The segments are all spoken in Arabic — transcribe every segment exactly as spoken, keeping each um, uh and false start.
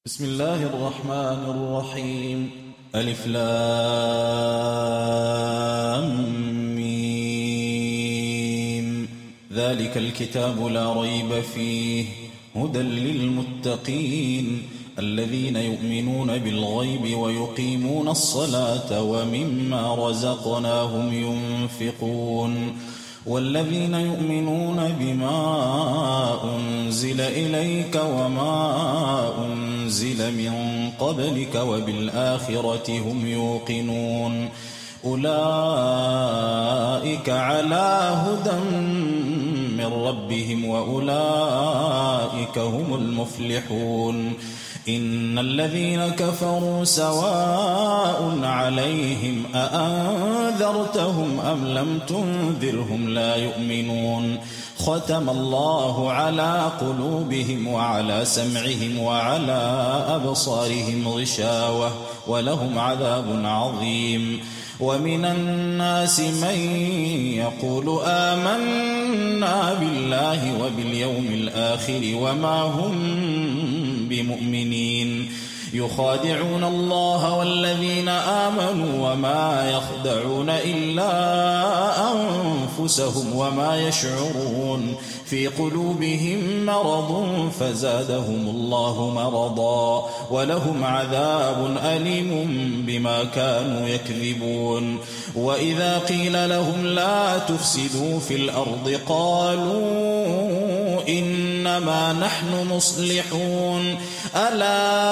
بسم الله الرحمن الرحيم. ألف لام ميم. ذلك الكتاب لا ريب فيه هدى للمتقين الذين يؤمنون بالغيب ويقيمون الصلاة ومما رزقناهم ينفقون والذين يؤمنون بما أنزل إليك وما أنزل من قبلك وبالآخرة هم يوقنون أولئك على هدى من ربهم وأولئك هم المفلحون. إن الذين كفروا سواء عليهم أأنذرتهم أم لم تنذرهم لا يؤمنون. ختم الله على قلوبهم وعلى سمعهم وعلى أبصارهم غشاوة ولهم عذاب عظيم. ومن الناس من يقول آمنا بالله وباليوم الآخر وما هم بمؤمنين يخادعون الله والذين آمنوا وما يخدعون إلا أنفسهم وما يشعرون. في قلوبهم مرض فزادهم الله مرضا ولهم عذاب أليم بما كانوا يكذبون. وإذا قيل لهم لا تفسدوا في الأرض قالوا إنما نحن مصلحون ألا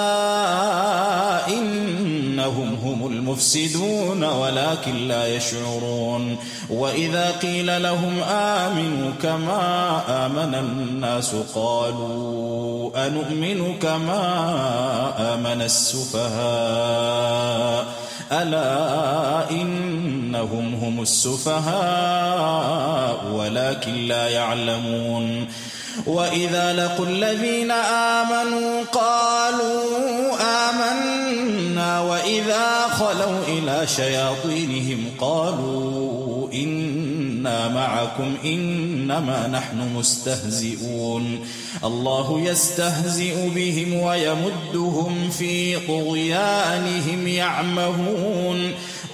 إنهم هم المفسدون ولكن لا يشعرون. وإذا قيل لهم آمنوا كما آمن الناس قالوا أنؤمن كما آمن السفهاء ألا إنهم هم السفهاء ولكن لا يعلمون. وإذا لقوا الذين آمنوا قالوا آمنا وإذا خلوا إلى شياطينهم قالوا إنا معكم إنما نحن مستهزئون. الله يستهزئ بهم ويمدهم في طغيانهم يعمهون.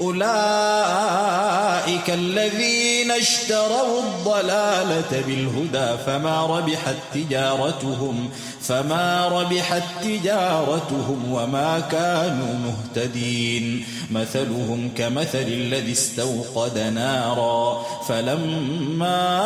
أولئك الذين اشتروا الضلالة بالهدى فما ربحت تجارتهم فما ربحت تجارتهم وما كانوا مهتدين. مثلهم كمثل الذي استوقد نارا فلما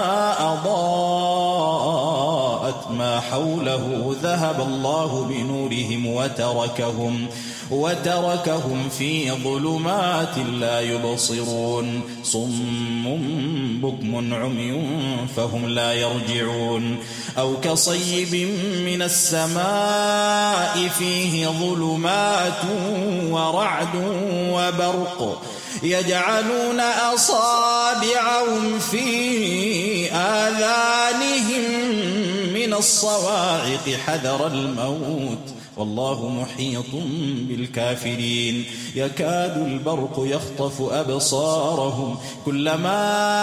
أضاءت ما حوله ذهب الله بنورهم وتركهم وتركهم في ظلمات لا يبصرون. صم بكم عمي فهم لا يرجعون. أو كصيب من السماء فيه ظلمات ورعد وبرق يجعلون أصابعهم في آذانهم من الصواعق حذر الموت والله محيط بالكافرين. يكاد البرق يخطف أبصارهم كلما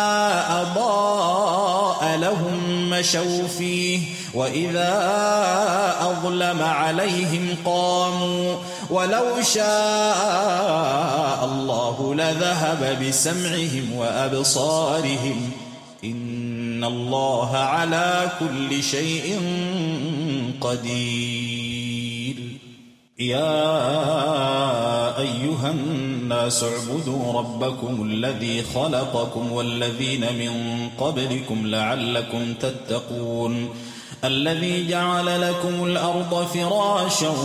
أضاء لهم مشوا فيه وإذا أظلم عليهم قاموا ولو شاء الله لذهب بسمعهم وأبصارهم إن الله على كل شيء قدير. يا أيها الناس اعبدوا ربكم الذي خلقكم والذين من قبلكم لعلكم تتقون. الذي جعل لكم الأرض فراشا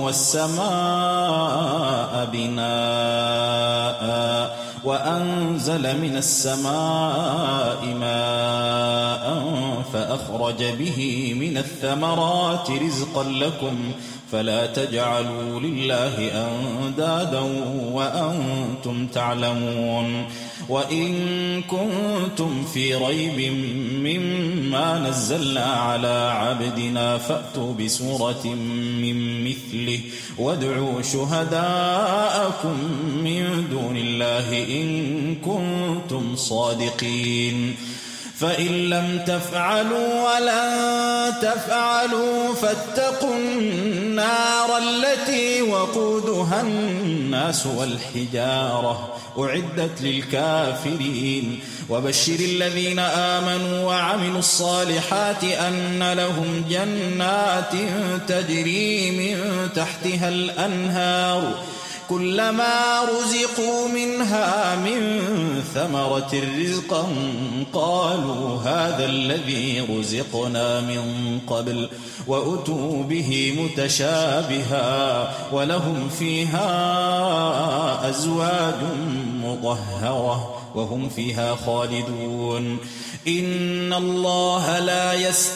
والسماء بناء وأنزل من السماء ماء فأخرج به من الثمرات رزقا لكم فلا تجعلوا لله أندادا وأنتم تعلمون. وإن كنتم في ريب مما نزلنا على عبدنا فأتوا بسورة من مثله وادعوا شهداءكم من دون الله إن كنتم صادقين. فإن لم تفعلوا ولن تفعلوا فاتقوا النار التي وقودها الناس والحجارة أعدت للكافرين وبشر الذين آمنوا وعملوا الصالحات أن لهم جنات تجري من تحتها الأنهار كلما رزقوا منها من ثمرة رزقا قالوا هذا الذي رزقنا من قبل وأتوا به متشابها ولهم فيها أزواج مطهرة وهم فيها خالدون إن الله لا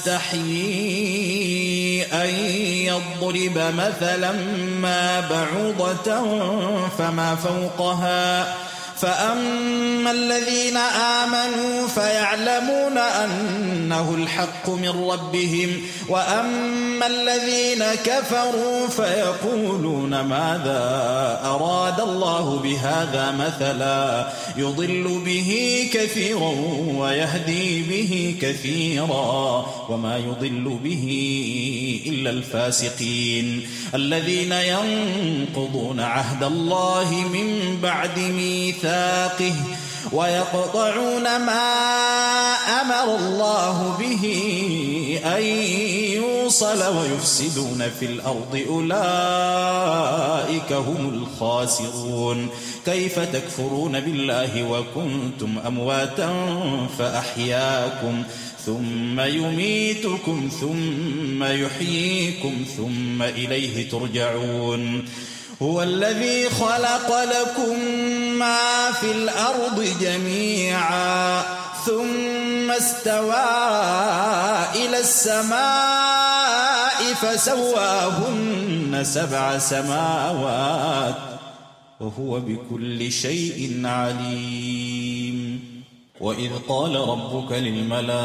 يستحيي أن يضرب مثلا ما بعوضة فما فوقها فأما الذين آمنوا فيعلمون أنه الحق من ربهم وأما الذين كفروا فيقولون ماذا أراد الله بهذا مثلا يضل به كثيرا ويهدي به كثيرا وما يضل به إلا الفاسقين الذين ينقضون عهد الله من بعد ميثاقه ويقطعون ما أمر الله به أن يوصل ويفسدون في الأرض أولئك هم الخاسرون كيف تكفرون بالله وكنتم أمواتا فأحياكم ثم يميتكم ثم يحييكم ثم إليه ترجعون هو الذي خلق لكم ما في الأرض جميعا ثم استوى إلى السماء فسواهن سبع سماوات وهو بكل شيء عليم وإذ قال ربك للملائكة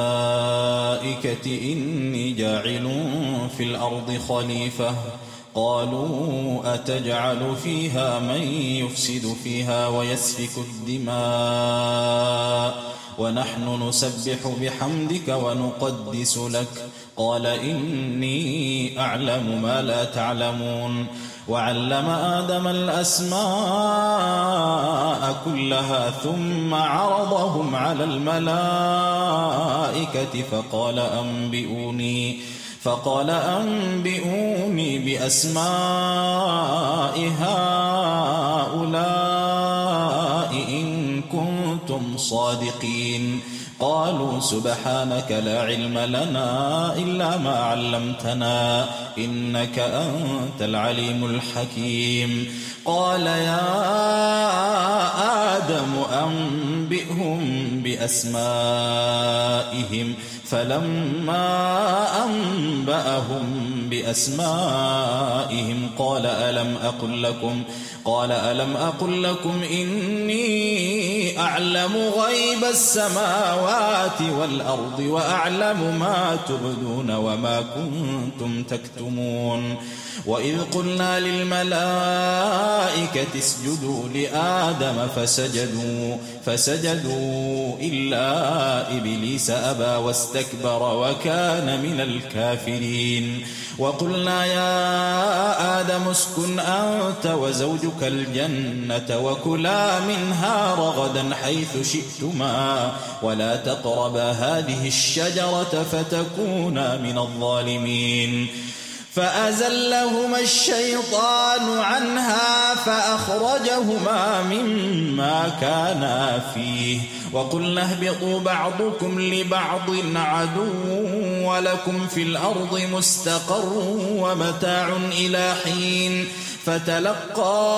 إني جاعل في الأرض خليفة قالوا أتجعل فيها من يفسد فيها ويسفك الدماء ونحن نسبح بحمدك ونقدس لك قال إني أعلم ما لا تعلمون وعلم آدم الأسماء كلها ثم عرضهم على الملائكة فقال أنبئوني فقال أنبئوني بأسماء هؤلاء إن كنتم صادقين قالوا سبحانك لا علم لنا إلا ما علمتنا إنك أنت العليم الحكيم قال يا آدم أنبئهم بأسمائهم فلما أنبأهم بأسمائهم قال ألم أقل لكم قال ألم أقل لكم إني أعلم غيب السماوات والأرض وأعلم ما تبدون وما كنتم تكتمون وإذ قلنا للملائكة اسجدوا لآدم فسجدوا فسجدوا إلا إبليس أبى واستكبر وكان من الكافرين وقلنا يا آدم اسكن أنت وزوجك الجنة وكلا منها رغدا حيث شئتما ولا تقربا هذه الشجرة فتكونا من الظالمين فأزلهما الشيطان عنها فأخرجهما مما كانا فيه وقلنا اهبطوا بعضكم لبعض عدو ولكم في الأرض مستقر ومتاع إلى حين فتلقى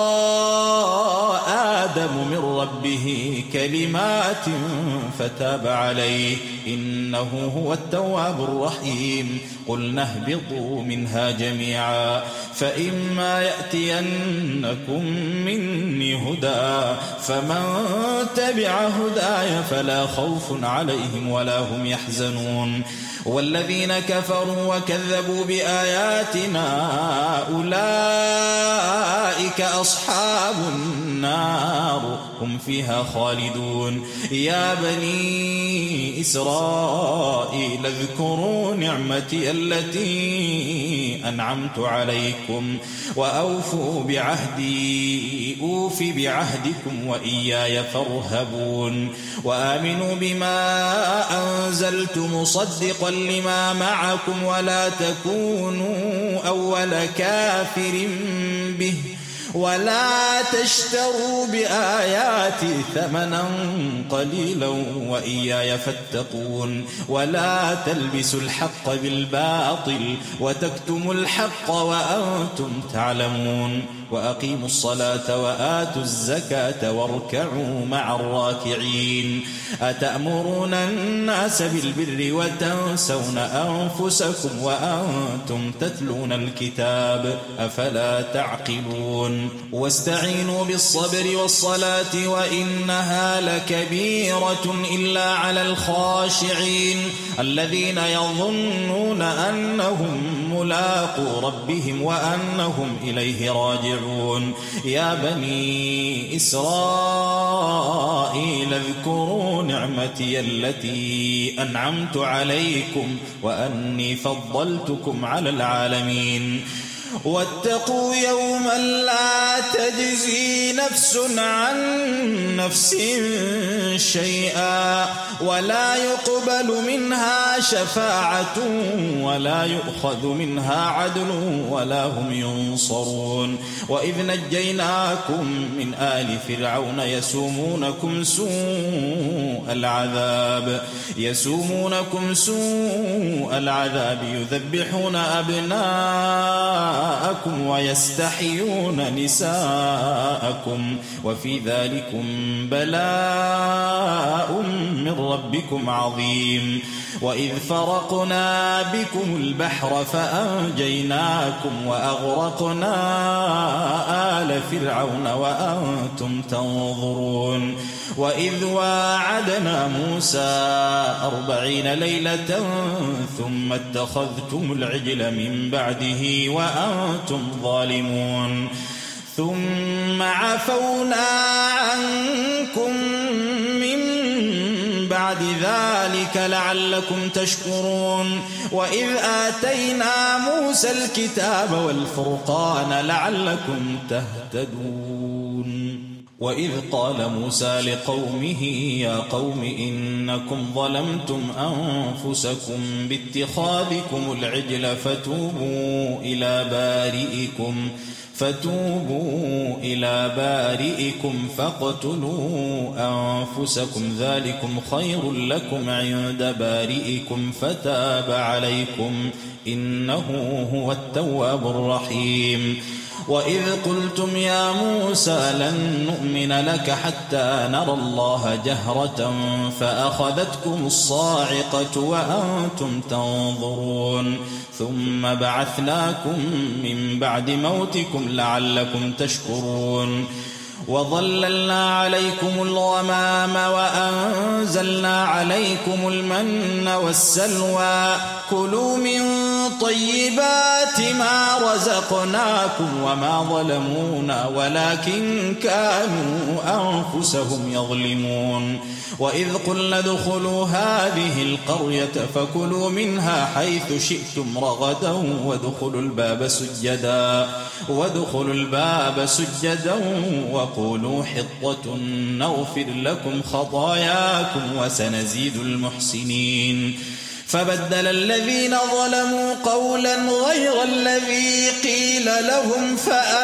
آدم من ربه كلمات فتاب عليه إنه هو التواب الرحيم قلنا اهبطوا منها جميعا فإما يأتينكم مني هدى فمن تبع هداي فلا خوف عليهم ولا هم يحزنون والذين كفروا وكذبوا بآياتنا أولئك أصحاب النار هم فيها خالدون. يا بني إسرائيل اذكروا نعمتي التي أنعمت عليكم وأوفوا بعهدي أوف بعهدكم وإياي فارهبون. وآمنوا بما أنزلت مصدقا لما معكم ولا تكونوا أول كافر به ولا تشتروا بآياتي ثمنا قليلا وإياي فاتقون. ولا تلبسوا الحق بالباطل وتكتموا الحق وأنتم تعلمون. وأقيموا الصلاة وآتوا الزكاة واركعوا مع الراكعين. أتأمرون الناس بالبر وتنسون أنفسكم وأنتم تتلون الكتاب أفلا تعقلون. واستعينوا بالصبر والصلاة وإنها لكبيرة إلا على الخاشعين الذين يظنون أنهم ملاقو ربهم وأنهم إليه راجعون. يا بني إسرائيل اذكروا نعمتي التي أنعمت عليكم وأني فضلتكم على العالمين. واتقوا يوما لا تجزي نفس عن نفس شيئا ولا يقبل منها شفاعة ولا يؤخذ منها عدل ولا هم ينصرون. وإذ نجيناكم من آل فرعون يسومونكم سوء العذاب يسومونكم سوء العذاب يذبحون أبناءكم ويستحيون نساءكم وفي ذلكم بلاء من ربكم عظيم. وإذ فرقنا بكم البحر فأنجيناكم وأغرقنا آل فرعون وأنتم تنظرون. وإذ واعدنا موسى أربعين ليلة ثم اتخذتم العجل من بعده وأنتم ظالمون ثم عفونا عنكم من بعد ذلك لعلكم تشكرون. وإذ آتينا موسى الكتاب والفرقان لعلكم تهتدون. وإذ قال موسى لقومه يا قوم إنكم ظلمتم أنفسكم باتخاذكم العجل فتوبوا إلى بارئكم فتوبوا إلى بارئكم فاقتلوا أنفسكم ذلكم خير لكم عند بارئكم فتاب عليكم إنه هو التواب الرحيم. وإذ قلتم يا موسى لن نؤمن لك حتى نرى الله جهرة فأخذتكم الصاعقة وأنتم تنظرون ثم بعثناكم من بعد موتكم لعلكم تشكرون. وظللنا عليكم الغمام وأنزلنا عليكم المن والسلوى كلوا من طيبات ما رزقناكم وما ظلمونا ولكن كانوا أنفسهم يظلمون. وإذ قلنا ادخلوا هذه القرية فكلوا منها حيث شئتم رغدا وادخلوا الباب سجدا وادخلوا الباب سجدا وقولوا حطة نغفر لكم خطاياكم وسنزيد المحسنين. فبدل الذين ظلموا قولا غير الذي قيل لهم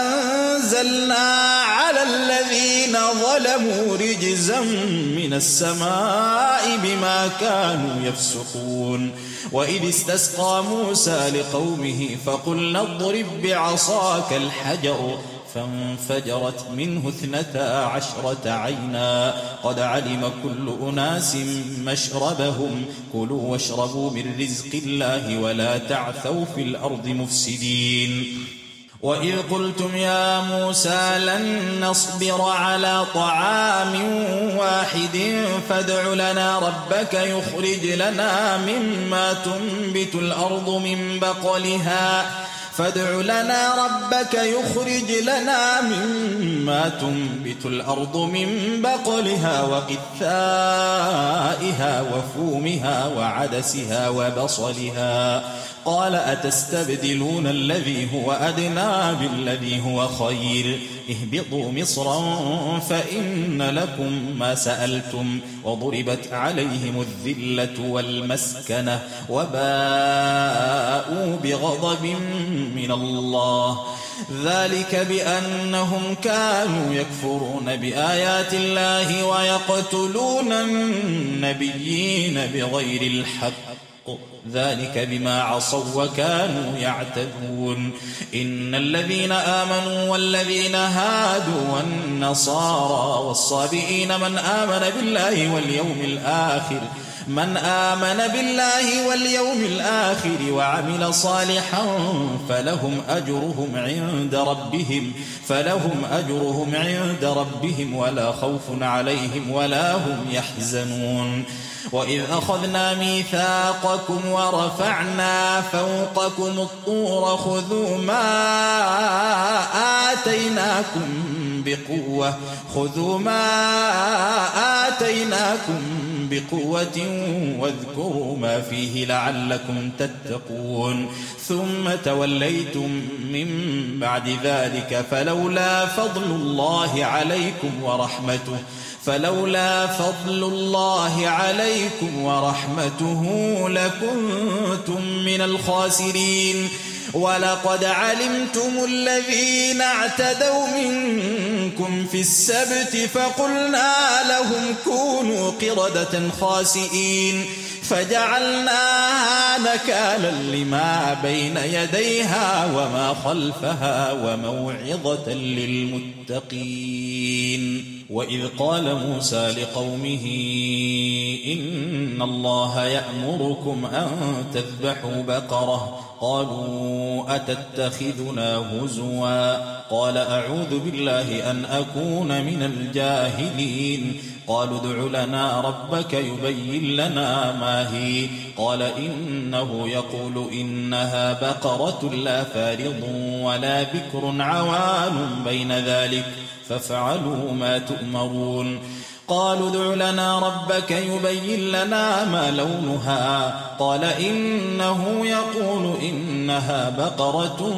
فأنزلنا على الذين ظلموا رجزا من السماء بما كانوا يفسقون. وإذ استسقى موسى لقومه فقلنا اضرب بعصاك الحجر فانفجرت منه اثنتا عشرة عينا قد علم كل أناس مشربهم كلوا واشربوا من رزق الله ولا تعثوا في الأرض مفسدين. وإذ قلتم يا موسى لن نصبر على طعام واحد فادع لنا ربك يخرج لنا مما تنبت الأرض من بقلها فادع لنا ربك يخرج لنا مما تنبت الأرض من بقلها وقثائها وفومها وعدسها وبصلها قال أتستبدلون الذي هو أدنى بالذي هو خير اهبطوا مصرا فإن لكم ما سألتم وضربت عليهم الذلة والمسكنة وباءوا بغضب من الله ذلك بأنهم كانوا يكفرون بآيات الله ويقتلون النبيين بغير الحق ذلك بما عصوا وكانوا يعتدون إن الذين آمنوا والذين هادوا والنصارى والصابئين من آمن بالله واليوم الآخر من آمن بالله واليوم الآخر وعمل صالحا فلهم أجرهم عند ربهم فلهم أجرهم عند ربهم ولا خوف عليهم ولا هم يحزنون وإذ أخذنا ميثاقكم ورفعنا فوقكم الطور خذوا ما آتيناكم بقوة خذوا ما آتيناكم بقوة واذكروا ما فيه لعلكم تتقون ثم توليتم من بعد ذلك فلولا فضل الله عليكم ورحمته فلولا فضل الله عليكم ورحمته لكنتم من الخاسرين ولقد علمتم الذين اعتدوا منكم في السبت فقلنا لهم كونوا قردة خاسئين فجعلناها نكالا لما بين يديها وما خلفها وموعظة للمتقين وإذ قال موسى لقومه إن الله يأمركم أن تذبحوا بقرة قالوا أتتخذنا هزوا قال أعوذ بالله أن أكون من الجاهلين قالوا ادع لنا ربك يبين لنا ما هي قال إنه يقول إنها بقرة لا فارض ولا بكر عوان بين ذلك فافعلوا ما تؤمرون قالوا ادع لنا ربك يبين لنا ما لونها قال إنه يقول إنها بقرة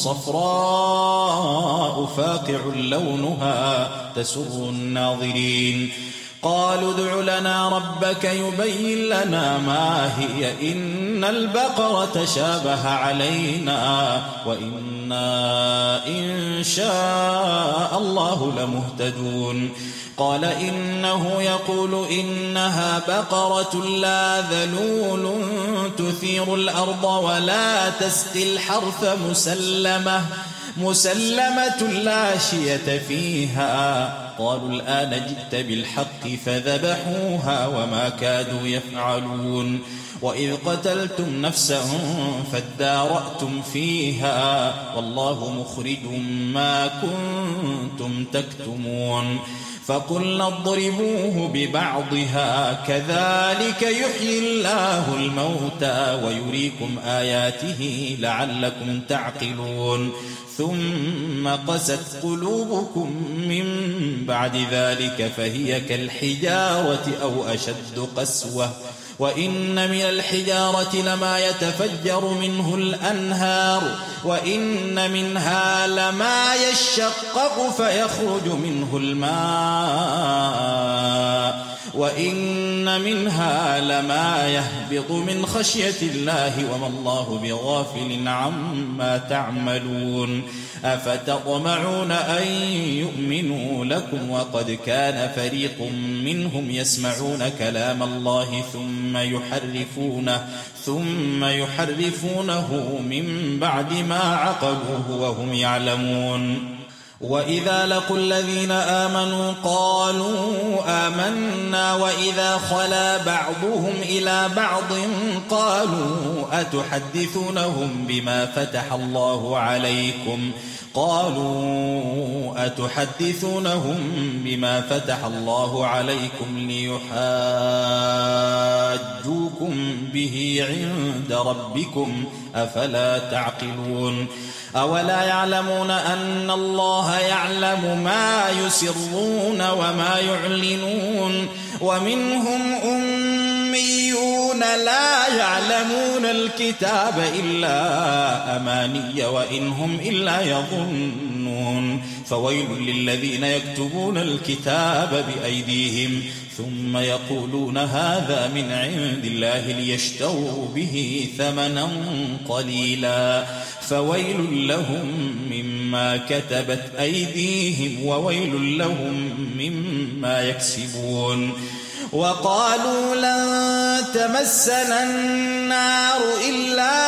صفراء فاقع لونها تسر الناظرين قالوا ادع لنا ربك يبين لنا ما هي إن البقرة شابه علينا وإنا إن شاء الله لمهتدون قال إنه يقول إنها بقرة لا ذلول تثير الأرض ولا تسقي الحرث مسلمة مسلمة لا شية فيها قالوا الآن جئت بالحق فذبحوها وما كادوا يفعلون وإذ قتلتم نفسا فادارأتم فيها والله مخرج ما كنتم تكتمون فقلنا اضربوه ببعضها كذلك يحيي الله الموتى ويريكم آياته لعلكم تعقلون ثم قست قلوبكم من بعد ذلك فهي كالحجارة أو أشد قسوة وإن من الحجارة لما يتفجر منه الأنهار وإن منها لما يشقق فيخرج منه الماء وإن منها لما يهبط من خشية الله وما الله بغافل عما تعملون أفتطمعون أن يؤمنوا لكم وقد كان فريق منهم يسمعون كلام الله ثم يحرفونه ثم يحرفونه من بعد ما عقلوه وهم يعلمون وإذا لقوا الذين آمنوا قالوا آمنا وإذا خلا بعضهم إلى بعض قالوا أتحدثونهم بما فتح الله عليكم قالوا أتحدثونهم بما فتح الله عليكم ليحاج يحاجوكم به عند ربكم أفلا تعقلون أولا يعلمون أن الله يعلم ما يسرون وما يعلنون ومنهم أميون لا يعلمون الكتاب إلا أماني وإن هم إلا يظنون فويل للذين يكتبون الكتاب بأيديهم ثم يقولون هذا من عند الله ليشتروا به ثمنا قليلا فويل لهم مما كتبت أيديهم وويل لهم مما يكسبون وقالوا لن تمسنا النار إلا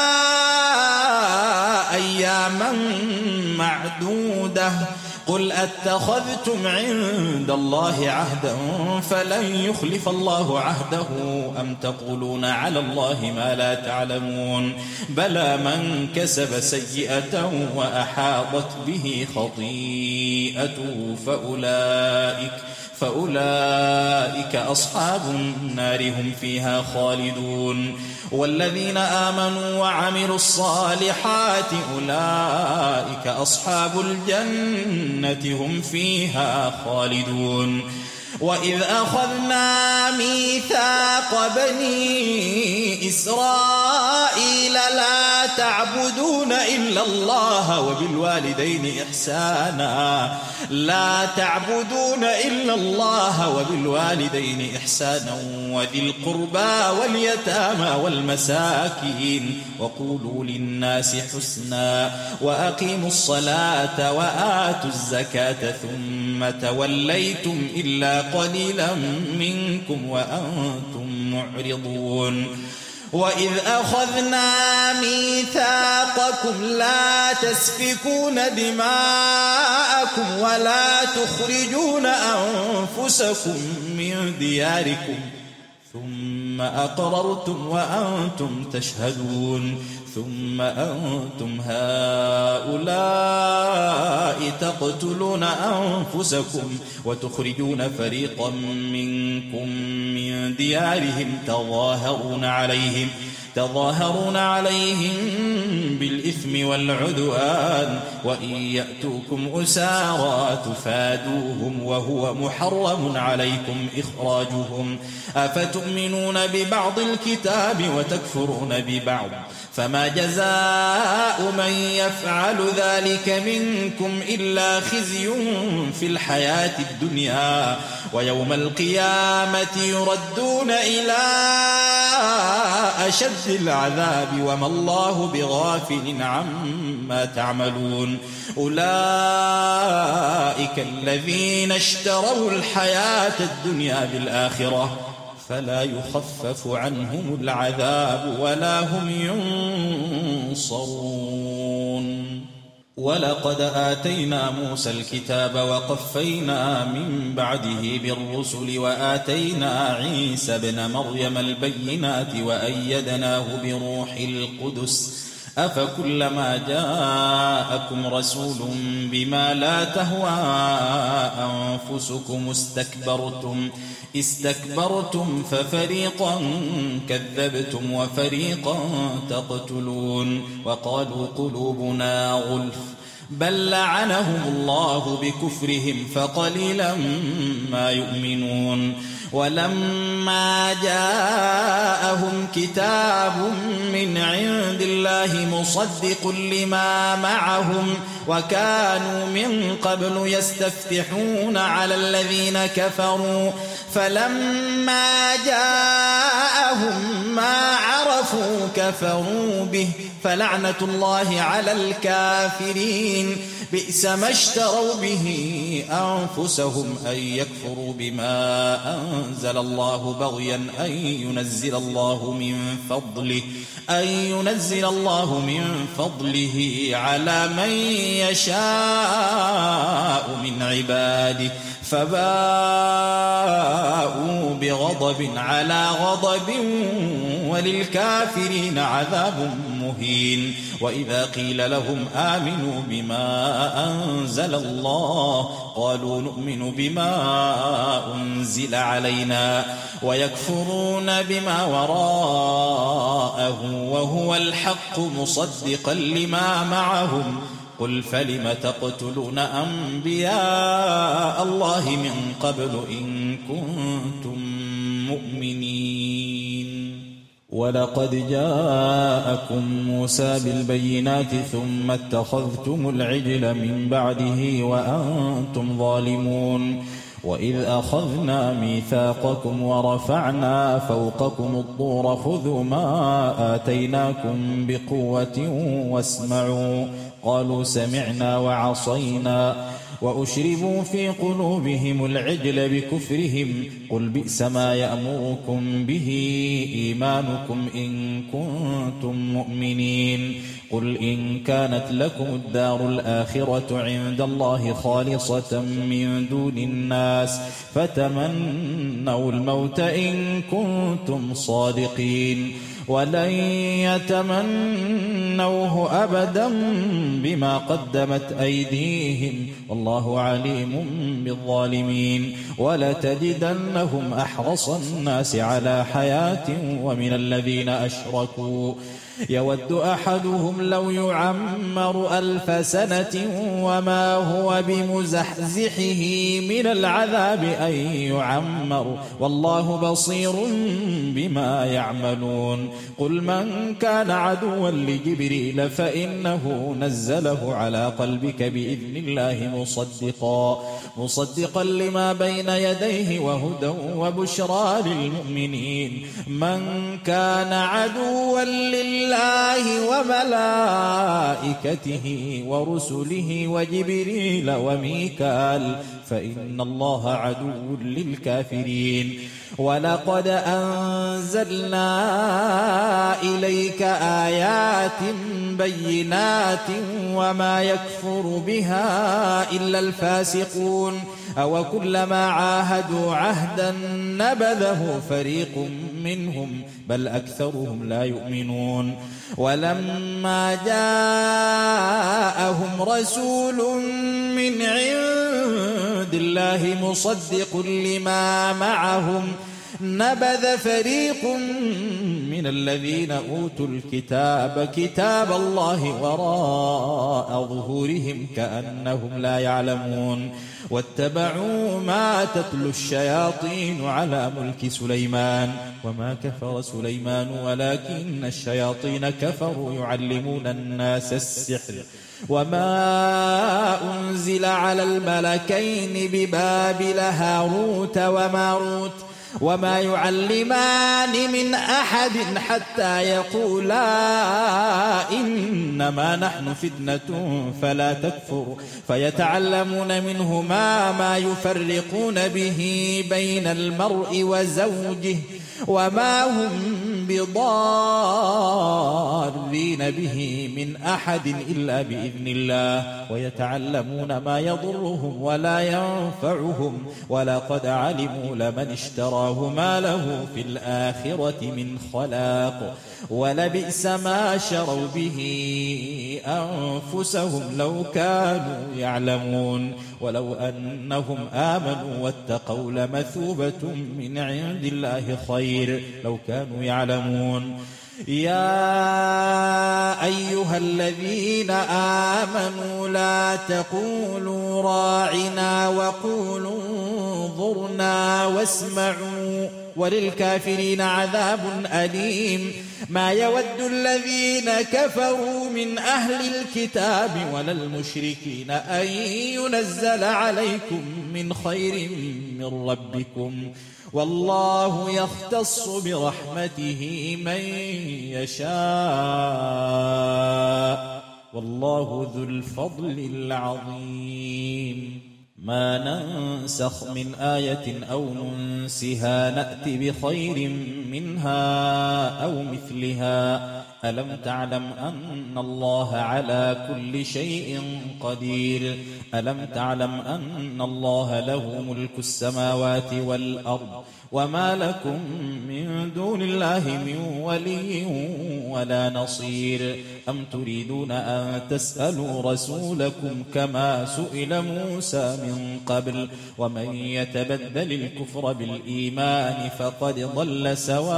أياما معدودة قل أتخذتم عند الله عهدا فلن يخلف الله عهده أم تقولون على الله ما لا تعلمون بلى من كسب سيئة وأحاطت به خطيئته فأولئك فأولئك أصحاب النار هم فيها خالدون والذين آمنوا وعملوا الصالحات أولئك أصحاب الجنة هم فيها خالدون وإذ أخذنا ميثاق بني إسرائيل لا تعبدون إلا الله وبالوالدين إحسانا لا تعبدون إلا الله وبالوالدين إحسانا وذي القربى واليتامى والمساكين وقولوا للناس حسنا وأقيموا الصلاة وآتوا الزكاة ثم توليتم إلا قليلا منكم وأنتم معرضون وإذ أخذنا ميثاقكم لا تسفكون دماءكم ولا تخرجون أنفسكم من دياركم ثم أقررتم وأنتم تشهدون ثم أنتم هؤلاء تقتلون أنفسكم وتخرجون فريقا منكم من ديارهم تظاهرون عليهم تظاهرون عليهم بالإثم والعدوان وإن يأتوكم أسارى تفادوهم وهو محرم عليكم إخراجهم أفتؤمنون ببعض الكتاب وتكفرون ببعض فما جزاء من يفعل ذلك منكم إلا خزي في الحياة الدنيا ويوم القيامة يردون إلى أشد العذاب وما الله بغافل عما تعملون أولئك الذين اشتروا الحياة الدنيا بالآخرة فلا يخفف عنهم العذاب ولا هم ينصرون ولقد آتينا موسى الكتاب وقفينا من بعده بالرسل وآتينا عيسى ابن مريم البينات وأيدناه بروح القدس أفكلما جاءكم رسول بما لا تهوى أنفسكم استكبرتم استكبرتم ففريقا كذبتم وفريقا تقتلون وقالوا قلوبنا غلف بل لعنهم الله بكفرهم فقليلا ما يؤمنون ولما جاءهم كتاب من عند الله مصدق لما معهم وكانوا من قبل يستفتحون على الذين كفروا فلما جاءهم ما عرفوا كفروا به فلعنة الله على الكافرين بئس ما اشتروا به أنفسهم أن يكفروا بما أنزل الله بغيا أن ينزل الله من فضله أن ينزل الله من فضله على من يشاء من عباده فباءوا بغضب على غضب وللكافرين عذاب مهين. وإذا قيل لهم آمنوا بما أنزل الله قالوا نؤمن بما أنزل علينا ويكفرون بما وراءه وهو الحق مصدقا لما معهم قل فلم تقتلون أنبياء الله من قبل إن كنتم مؤمنين. ولقد جاءكم موسى بالبينات ثم اتخذتم العجل من بعده وأنتم ظالمون. وإذ أخذنا ميثاقكم ورفعنا فوقكم الطور خذوا ما آتيناكم بقوة واسمعوا قالوا سمعنا وعصينا وأشربوا في قلوبهم العجل بكفرهم قل بئس ما يأمركم به إيمانكم إن كنتم مؤمنين. قل إن كانت لكم الدار الآخرة عند الله خالصة من دون الناس فتمنوا الموت إن كنتم صادقين ولن يتمنوه أبدا بما قدمت أيديهم والله عليم بالظالمين. ولتجدنهم أحرص الناس على حياة ومن الذين أشركوا يود أحدهم لو يعمر ألف سنة وما هو بمزحزحه من العذاب أن يعمر والله بصير بما يعملون. قل من كان عدوا لجبريل فإنه نزله على قلبك بإذن الله مصدقا مصدقا لما بين يديه وهدى وبشرى للمؤمنين. من كان عدوا لله وملائكته ورسله وجبريل وميكال فإن الله عدو للكافرين. ولقد أنزلنا إليك آيات بينات وما يكفر بها إلا الفاسقون أو كلما عاهدوا عهدا نبذه فريق منهم بل أكثرهم لا يؤمنون. ولما جاءهم رسول من عند الله مصدق لما معهم نبذ فريق من الذين أوتوا الكتاب كتاب الله وراء ظهورهم كأنهم لا يعلمون. واتبعوا ما تتلو الشياطين على ملك سليمان وما كفر سليمان ولكن الشياطين كفروا يعلمون الناس السحر وما أنزل على الملكين ببابل هاروت وماروت وما يعلمان من أحد حتى يقولا إنما نحن فتنة فلا تكفر فيتعلمون منهما ما يفرقون به بين المرء وزوجه وما هم بضارين به من أحد إلا بإذن الله ويتعلمون ما يضرهم ولا ينفعهم ولقد علموا لمن اشتراه ما له في الآخرة من خلاق ولبئس ما شروا به أنفسهم لو كانوا يعلمون. ولو أنهم آمنوا واتقوا لمثوبة من عند الله خير لو كانوا يعلمون. يا أيها الذين آمنوا لا تقولوا راعنا وقولوا انظرنا واسمعوا وللكافرين عذاب أليم. ما يود الذين كفروا من أهل الكتاب ولا المشركين أن ينزل عليكم من خير من ربكم والله يختص برحمته من يشاء والله ذو الفضل العظيم. ما ننسخ من آية أو ننسها نأت بخير منها أو مثلها ألم تعلم أن الله على كل شيء قدير ألم تعلم أن الله له ملك السماوات والأرض وما لكم من دون الله من ولي ولا نصير أم تريدون أن تسألوا رسولكم كما سئل موسى من قبل ومن يتبدل الكفر بالإيمان فقد ضل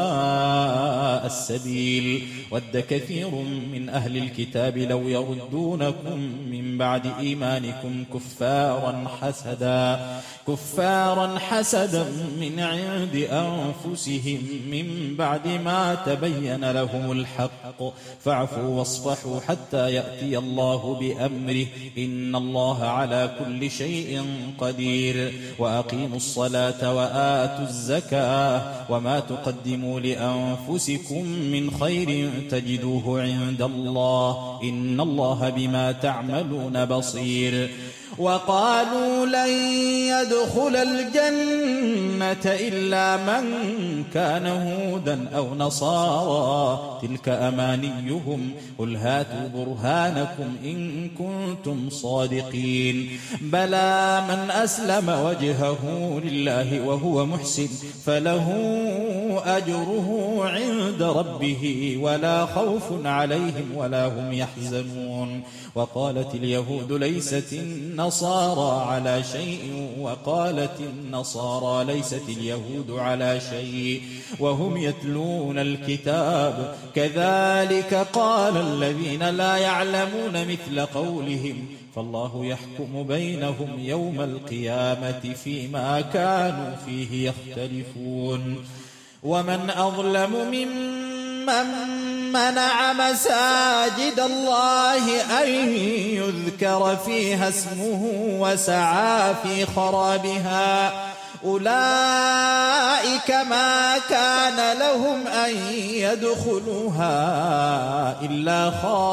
سواء السبيل ود كثير من أهل الكتاب لو يردونكم من بعد إيمانكم كفارا حسدا كفارا حسدا من عند أنفسهم من بعد ما تبين لهم الحق فاعفوا واصفحوا حتى يأتي الله بأمره إن الله على كل شيء قدير وأقيموا الصلاة وآتوا الزكاة وما تقدموا لأنفسكم من خير تجدوه عند الله إن الله بما تعملون بصير وقالوا لن يدخل الجنة إلا من كان هودا أو نصارى تلك أمانيهم قل هاتوا برهانكم إن كنتم صادقين بلى من أسلم وجهه لله وهو محسن فله أجره عند ربه ولا خوف عليهم ولا هم يحزنون وقالت اليهود ليست النصارى على شيء وقالت النصارى ليست اليهود على شيء وهم يتلون الكتاب كذلك قال الذين لا يعلمون مثل قولهم فالله يحكم بينهم يوم القيامة فيما كانوا فيه يختلفون ومن أظلم ممن منع مساجد الله أن يذكر فيها اسمه وسعى في خرابها أولئك ما كان لهم أن يدخلوها إلا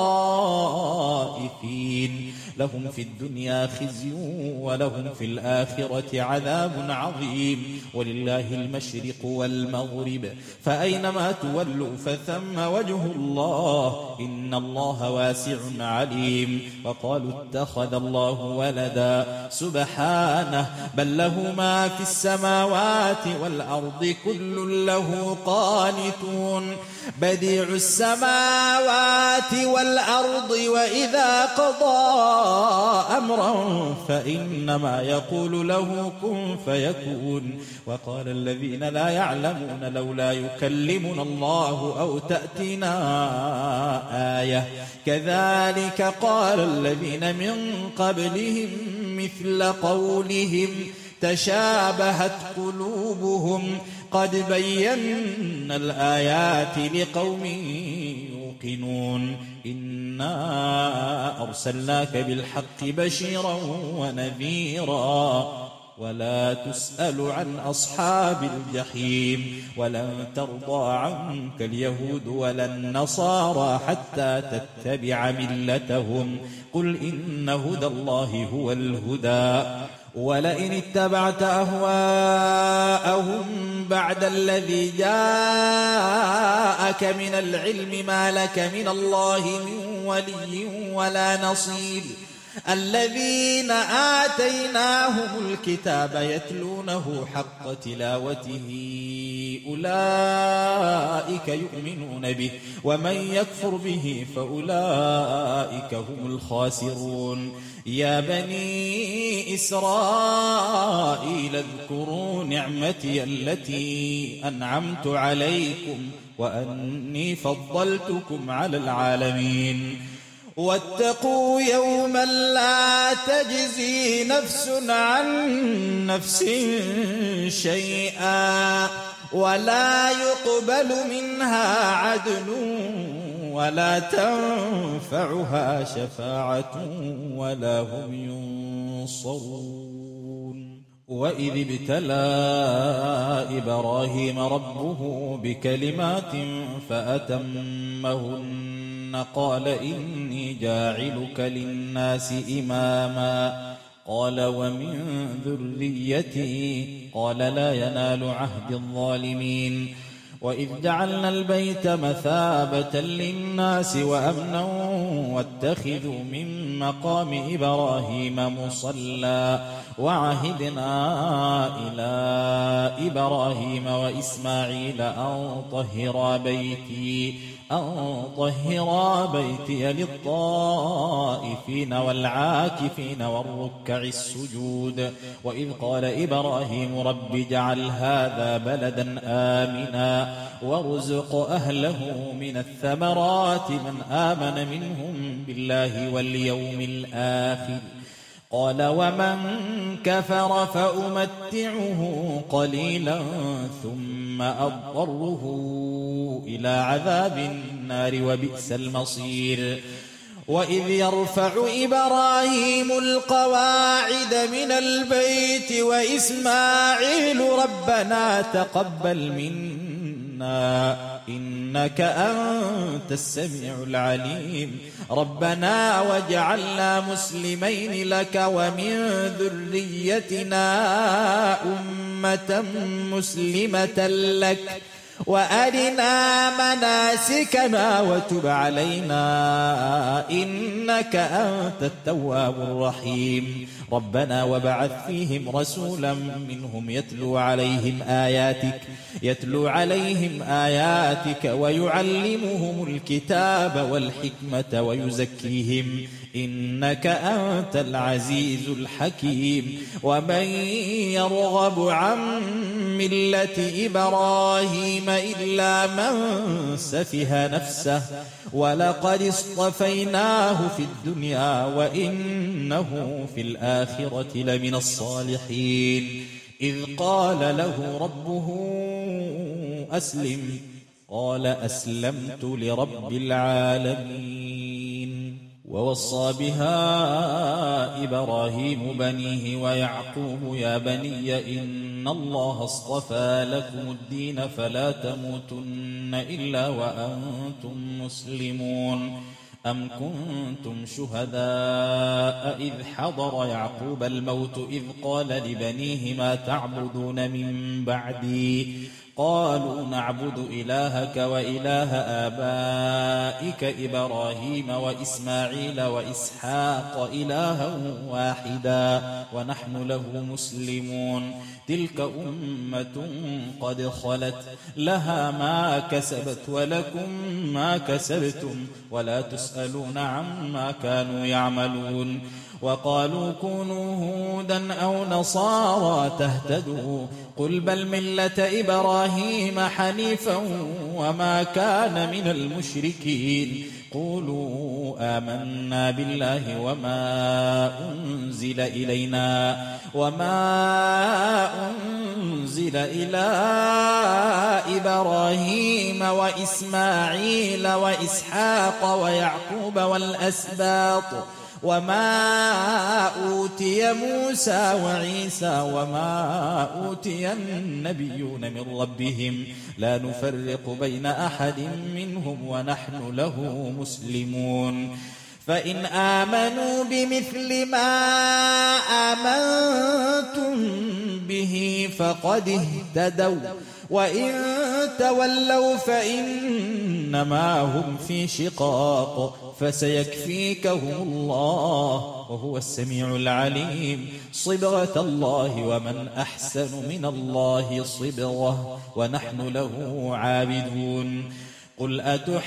خائفين لهم في الدنيا خزي ولهم في الآخرة عذاب عظيم ولله المشرق والمغرب فأينما تولوا فثم وجه الله إن الله واسع عليم وقالوا اتخذ الله ولدا سبحانه بل له ما في السماوات والأرض كل له قانتون بديع السماوات والأرض وإذا قضى أمرا فإنما يقول له كن فيكون وقال الذين لا يعلمون لولا يكلمنا الله أو تأتينا آية كذلك قال الذين من قبلهم مثل قولهم تشابهت قلوبهم قد بينا الآيات لقوم يوقنون إنا أرسلناك بالحق بشيرا ونذيرا ولا تسأل عن أصحاب الجحيم ولن ترضى عنك اليهود ولا النصارى حتى تتبع ملتهم قل إن هدى الله هو الهدى ولئن اتبعت أهواءهم بعد الذي جاءك من العلم ما لك من الله من ولي ولا نصير الذين آتيناهم الكتاب يتلونه حق تلاوته أولئك يؤمنون به ومن يكفر به فأولئك هم الخاسرون يا بني إسرائيل اذكروا نعمتي التي أنعمت عليكم وأني فضلتكم على العالمين واتقوا يوما لا تجزي نفس عن نفس شيئا ولا يقبل منها عدل ولا تنفعها شفاعة ولا هم ينصرون وإذ ابتلى إبراهيم ربه بكلمات فأتمهن قال إني جاعلك للناس إماما قال ومن ذريتي قال لا ينال عهد الظالمين وإذ جعلنا البيت مثابة للناس وأمنا واتخذوا من مقام إبراهيم مصلى وعهدنا إلى إبراهيم وإسماعيل أن طهرا بيتي أن طهرا بيتي للطائفين والعاكفين والركع السجود. وإذ قال إبراهيم رب اجعل هذا بلدا آمنا وارزق أهله من الثمرات من آمن منهم بالله واليوم الآخر. قال ومن كفر فأمتعه قليلا ثم أضطره إلى عذاب النار وبئس المصير. وإذ يرفع إبراهيم القواعد من البيت وإسماعيل ربنا تقبل منا إنك أنت السميع العليم ربنا واجعلنا مسلمين لك ومن ذريتنا أمة مسلمة لك وأرنا مناسكنا وتب علينا إنك أنت التواب الرحيم ربنا وبعث فيهم رسولا منهم يتلو عليهم آياتك يتلو عليهم آياتك ويعلمهم الكتاب والحكمة ويزكيهم إنك أنت العزيز الحكيم. ومن يرغب عن ملة إبراهيم إلا من سفه نفسه ولقد اصطفيناه في الدنيا وإنه في الآخرة لمن الصالحين. إذ قال له ربه أسلم قال أسلمت لرب العالمين. ووصى بها إبراهيم بنيه ويعقوب يا بني إن الله اصطفى لكم الدين فلا تموتن إلا وأنتم مسلمون. أم كنتم شهداء إذ حضر يعقوب الموت إذ قال لبنيه ما تعبدون من بعدي قالوا نعبد إلهك وإله آبائك إبراهيم وإسماعيل وإسحاق إلها واحدا ونحن له مسلمون. تلك أمة قد خلت لها ما كسبت ولكم ما كسبتم ولا تسألون عما كانوا يعملون. وقالوا كونوا هودا أو نصارى تهتدوا قل بل ملة إبراهيم حنيفا وما كان من المشركين. قولوا آمنا بالله وما أنزل إلينا وما أنزل إلى إبراهيم وإسماعيل وإسحاق ويعقوب والأسباط وما أوتي موسى وعيسى وما أوتي النبيون من ربهم لا نفرق بين أحد منهم ونحن له مسلمون. فإن آمنوا بمثل ما آمنتم به فقد اهتدوا وإن تولوا فإنما هم في شقاق فسيكفيكهم الله وهو السميع العليم. صبغة الله ومن أحسن من الله صبغة ونحن له عابدون. قل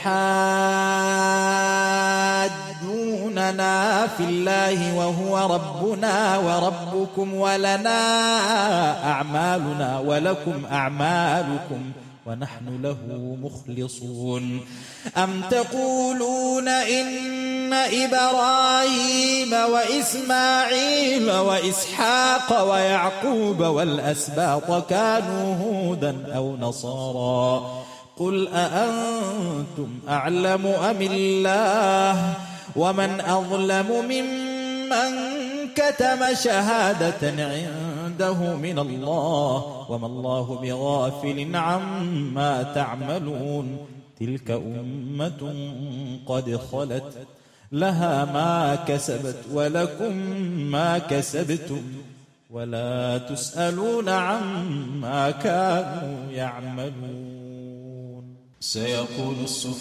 أتحاجوننا في الله وهو ربنا وربكم ولنا أعمالنا ولكم أعمالكم ونحن له مخلصون. أم تقولون إن إبراهيم وإسماعيل وإسحاق ويعقوب والأسباط كانوا هودا أو نصارى قل أأنتم أعلم أم الله ومن أظلم ممن كتم شهادة عنده من الله وما الله بغافل عما تعملون. تلك أمة قد خلت لها ما كسبت ولكم ما كسبتم ولا تسألون عما كانوا يعملون. سيقول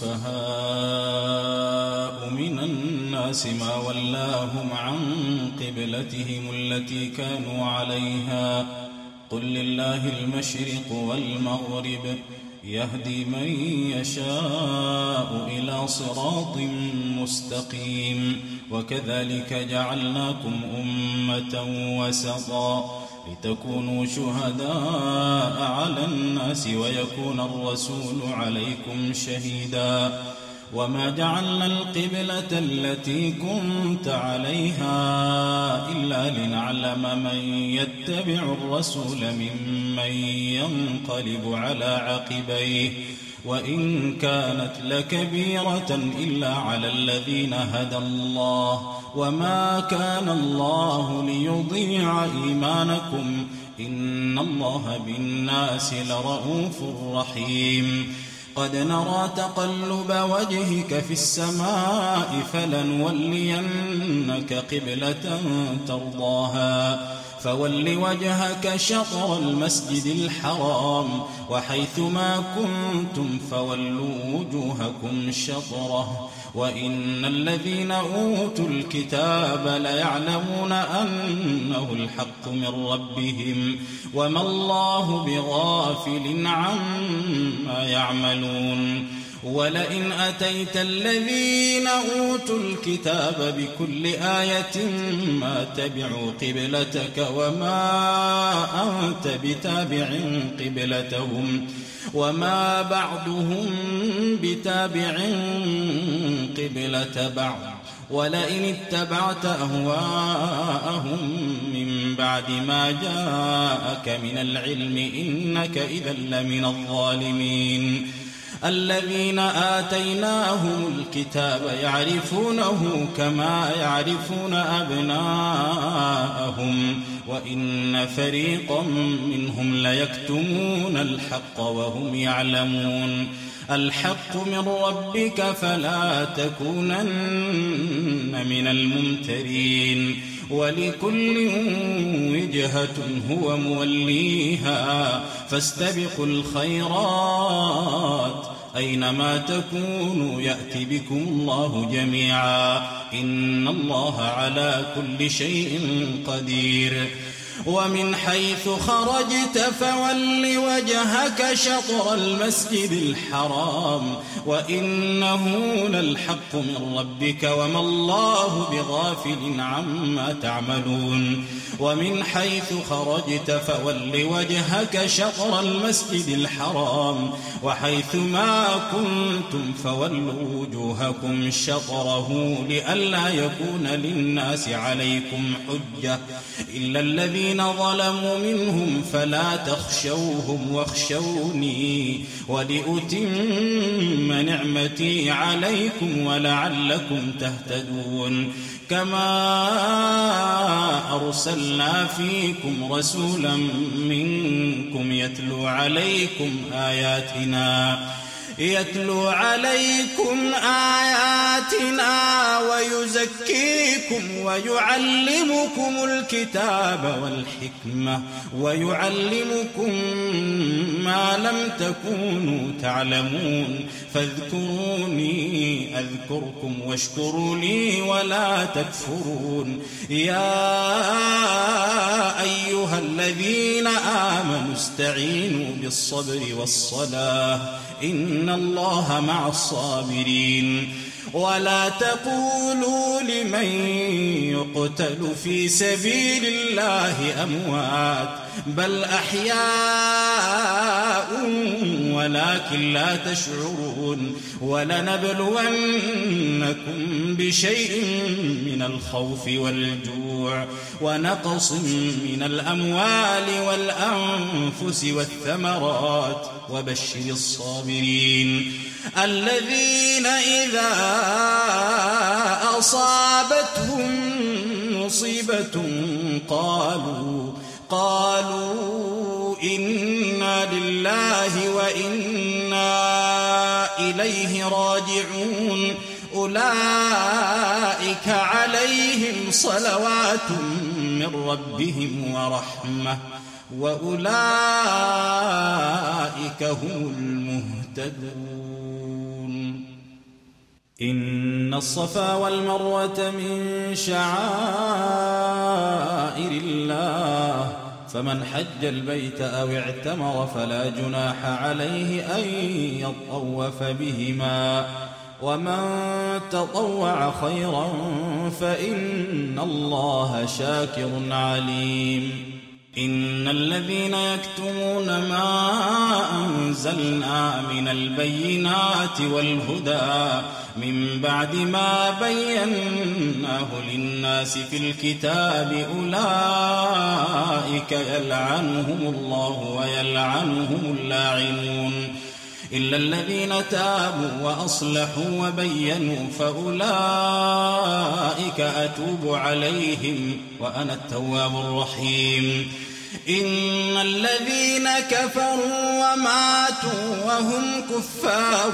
السفهاء من الناس ما ولاهم عن قبلتهم التي كانوا عليها قل لله المشرق والمغرب يهدي من يشاء إلى صراط مستقيم وكذلك جعلناكم أمة وسطا لتكونوا شهداء على الناس ويكون الرسول عليكم شهيدا وما جعلنا القبلة التي كنت عليها إلا لنعلم من يتبع الرسول ممن ينقلب على عقبيه وإن كانت لكبيرة إلا على الذين هدى الله وما كان الله ليضيع إيمانكم إن الله بالناس لرؤوف رحيم قد نرى تقلب وجهك في السماء فلنولينك قبلة ترضاها فول وجهك شطر المسجد الحرام وحيث ما كنتم فولوا وجوهكم شطره وإن الذين أوتوا الكتاب ليعلمون أنه الحق من ربهم وما الله بغافل عما يعملون ولئن أتيت الذين أوتوا الكتاب بكل آية ما تبعوا قبلتك وما أنت بتابع قبلتهم وما بعضهم بتابع قبلة بعض ولئن اتبعت أهواءهم من بعد ما جاءك من العلم إنك إذا لمن الظالمين الذين آتيناهم الكتاب يعرفونه كما يعرفون أبناءهم وإن فريقا منهم ليكتمون الحق وهم يعلمون الحق من ربك فلا تكونن من الممترين ولكل وجهة هو موليها فاستبقوا الخيرات أينما تكونوا يأتي بكم الله جميعا إن الله على كل شيء قدير ومن حيث خرجت فول وجهك شطر المسجد الحرام وإنه للحق من ربك وما الله بغافل عما تعملون ومن حيث خرجت فول وجهك شطر المسجد الحرام وحيث ما كنتم فولوا وجوهكم شطره لئلا يكون للناس عليكم حجة إلا الذين ظلموا منهم فلا تخشوهم واخشوني ولأتم نعمتي عليكم ولعلكم تهتدون كما أرسلنا فيكم رسولا منكم يتلو عليكم آياتنا يتلو عليكم آياتنا ويزكيكم ويعلمكم الكتاب والحكمة ويعلمكم ما لم تكونوا تعلمون فاذكروني أذكركم واشكروا لي ولا تكفرون يا أيها الذين آمنوا استعينوا بالصبر والصلاة إن الله مع الصابرين ولا تقولوا لمن يقتل في سبيل الله أموات بل أحياء ولكن لا تشعرون ولنبلونكم بشيء من الخوف والجوع ونقص من الأموال والأنفس والثمرات وبشر الصابرين الذين إذا أصابتهم مصيبة قالوا قالوا إنا لله وإنا إليه راجعون أولئك عليهم صلوات من ربهم ورحمة وأولئك هم المهتدون. إن الصفا والمروة من شعائر الله، فمن حج البيت أو اعتمر فلا جناح عليه أن يطوف بهما، ومن تطوع خيرا فإن الله شاكر عليم. إن الذين يكتمون ما أنزلنا من البينات والهدى من بعد ما بيناه للناس في الكتاب أولئك يلعنهم الله ويلعنهم اللاعنون، إلا الذين تابوا وأصلحوا وبينوا فأولئك أتوب عليهم وأنا التواب الرحيم. إن الذين كفروا وماتوا وهم كفار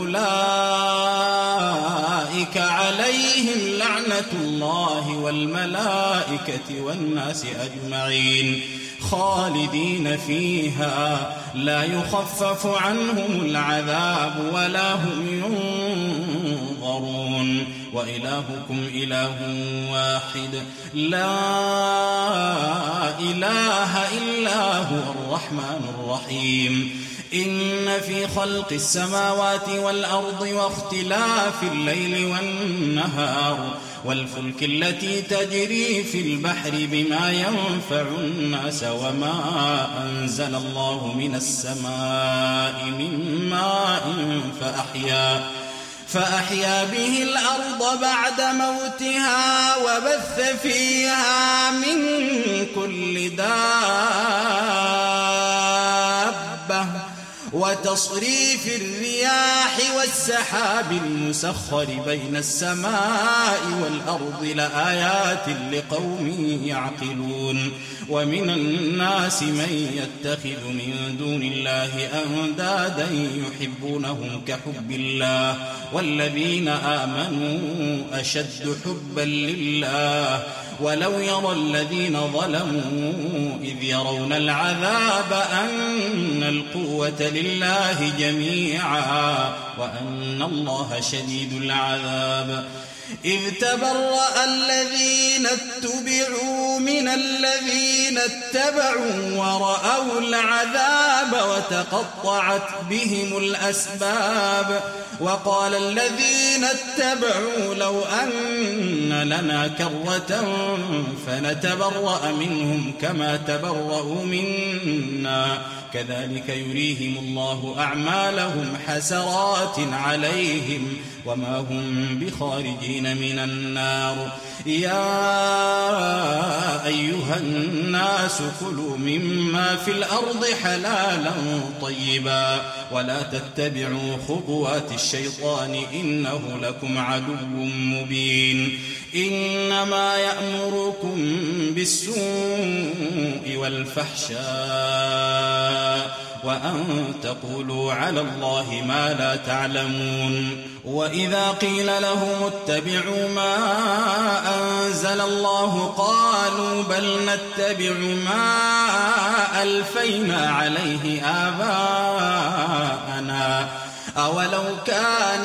أولئك عليهم لعنة الله والملائكة والناس أجمعين خالدين فيها لا يخفف عنهم العذاب ولا هم ينظرون. وإلهكم إله واحد لا إله إلا هو الرحمن الرحيم. إن في خلق السماوات والأرض واختلاف الليل والنهار والفلك التي تجري في البحر بما ينفع الناس وما أنزل الله من السماء من ماء فأحيا فأحيا به الأرض بعد موتها وبث فيها من كل دابة وتصريف الرياح والسحاب المسخر بين السماء والأرض لآيات لقوم يعقلون. ومن الناس من يتخذ من دون الله أندادا يحبونهم كحب الله والذين آمنوا أشد حبا لله ولو يرى الذين ظلموا إذ يرون العذاب أن القوة لله جميعا وأن الله شديد العذاب. إذ تبرأ الذين اتبعوا من الذين اتبعوا ورأوا العذاب وتقطعت بهم الأسباب. وقال الذين اتبعوا لو أن لنا كرة فنتبرأ منهم كما تبرأوا منا كذلك يريهم الله أعمالهم حسرات عليهم وما هم بخارجين من النار. يا أيها الناس كلوا مما في الأرض حلالا طيبا ولا تتبعوا خطوات الشيطان إنه لكم عدو مبين. إنما يأمركم بالسوء والفحشاء وأن تقولوا على الله ما لا تعلمون. وإذا قيل لهم اتبعوا ما أنزل الله قالوا بل نتبع ما ألفينا عليه آباءنا أولو كان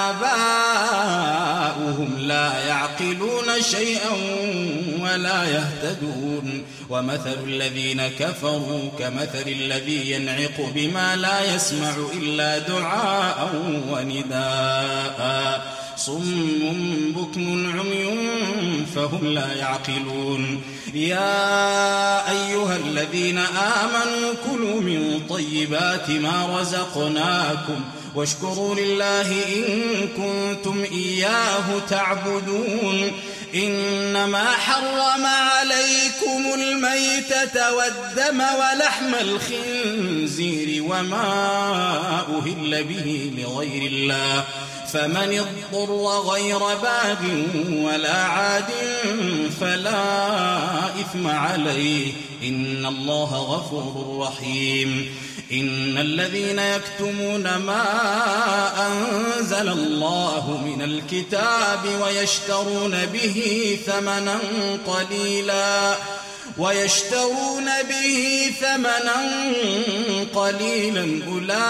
آباؤهم لا يعقلون شيئا ولا يهتدون. ومثل الذين كفروا كمثل الذي ينعق بما لا يسمع إلا دعاء ونداء صم بكم عمي فهم لا يعقلون. يا أيها الذين آمنوا كلوا من طيبات ما رزقناكم واشكروا لله إن كنتم إياه تعبدون. إنما حرم عليكم الميتة والدم ولحم الخنزير وما أهل به لغير الله فمن اضطر غير باغ ولا عاد فلا إثم عليه إن الله غفور رحيم. إن الذين يكتمون ما أنزل الله من الكتاب ويشترون به ثمنا قليلا ويشترون به ثمنا قليلا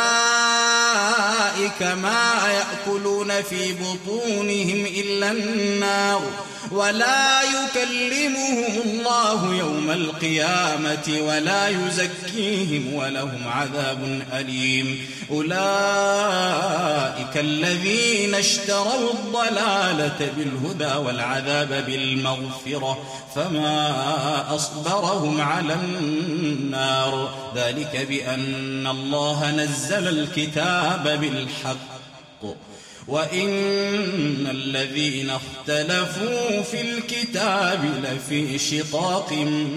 أولئك ما يأكلون في بطونهم إلا النار ولا يكلمهم الله يوم القيامة ولا يزكيهم ولهم عذاب أليم أولئك الذين اشتروا الضلالة بالهدى والعذاب بالمغفرة فما أصبرهم على النار ذلك بأن الله نزل الكتاب بالحق وإن الذين اختلفوا في الكتاب لفي شقاق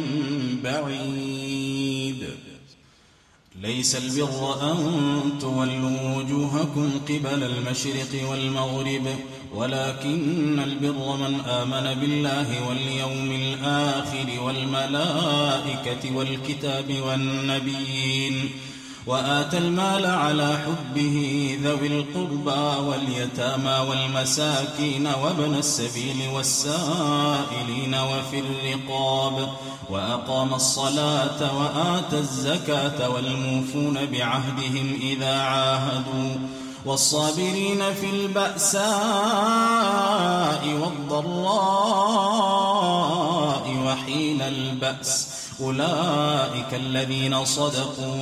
بعيد ليس البر أن تولوا وجوهكم قبل المشرق والمغرب ولكن البر من آمن بالله واليوم الآخر والملائكة والكتاب والنبيين وآتى المال على حبه ذوي القربى واليتامى والمساكين وابن السبيل والسائلين وفي الرقاب وأقام الصلاة وآتى الزكاة والموفون بعهدهم إذا عاهدوا والصابرين في البأساء والضراء وحين البأس أولئك الذين صدقوا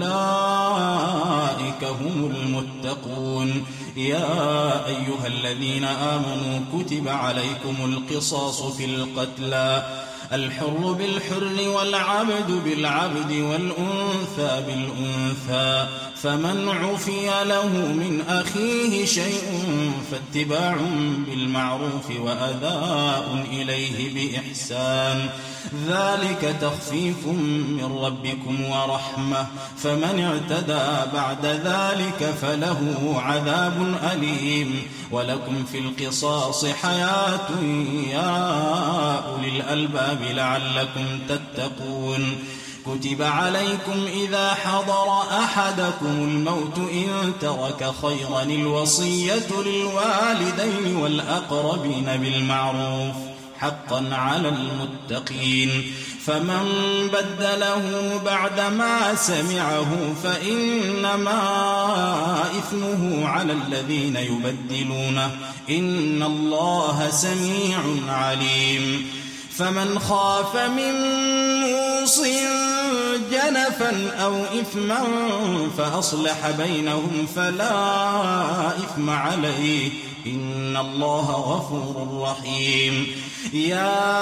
وأولئك هم المتقون يا أيها الذين آمنوا كتب عليكم القصاص في القتلى الحر بالحر والعبد بالعبد والأنثى بالأنثى فمن عفي له من أخيه شيء فاتباع بالمعروف وأداء إليه بإحسان ذلك تخفيف من ربكم ورحمة فمن اعتدى بعد ذلك فله عذاب أليم ولكم في القصاص حياة يا أولي الألباب لعلكم تتقون كتب عليكم إذا حضر أحدكم الموت إن ترك خيرا الوصية للوالدين والأقربين بالمعروف حقا على المتقين فمن بدله بعدما سمعه فإنما إثمه على الذين يبدلونه إن الله سميع عليم فمن خاف من موص جنفا أو إثما فأصلح بينهم فلا إثم عليه إن الله غفور رحيم يا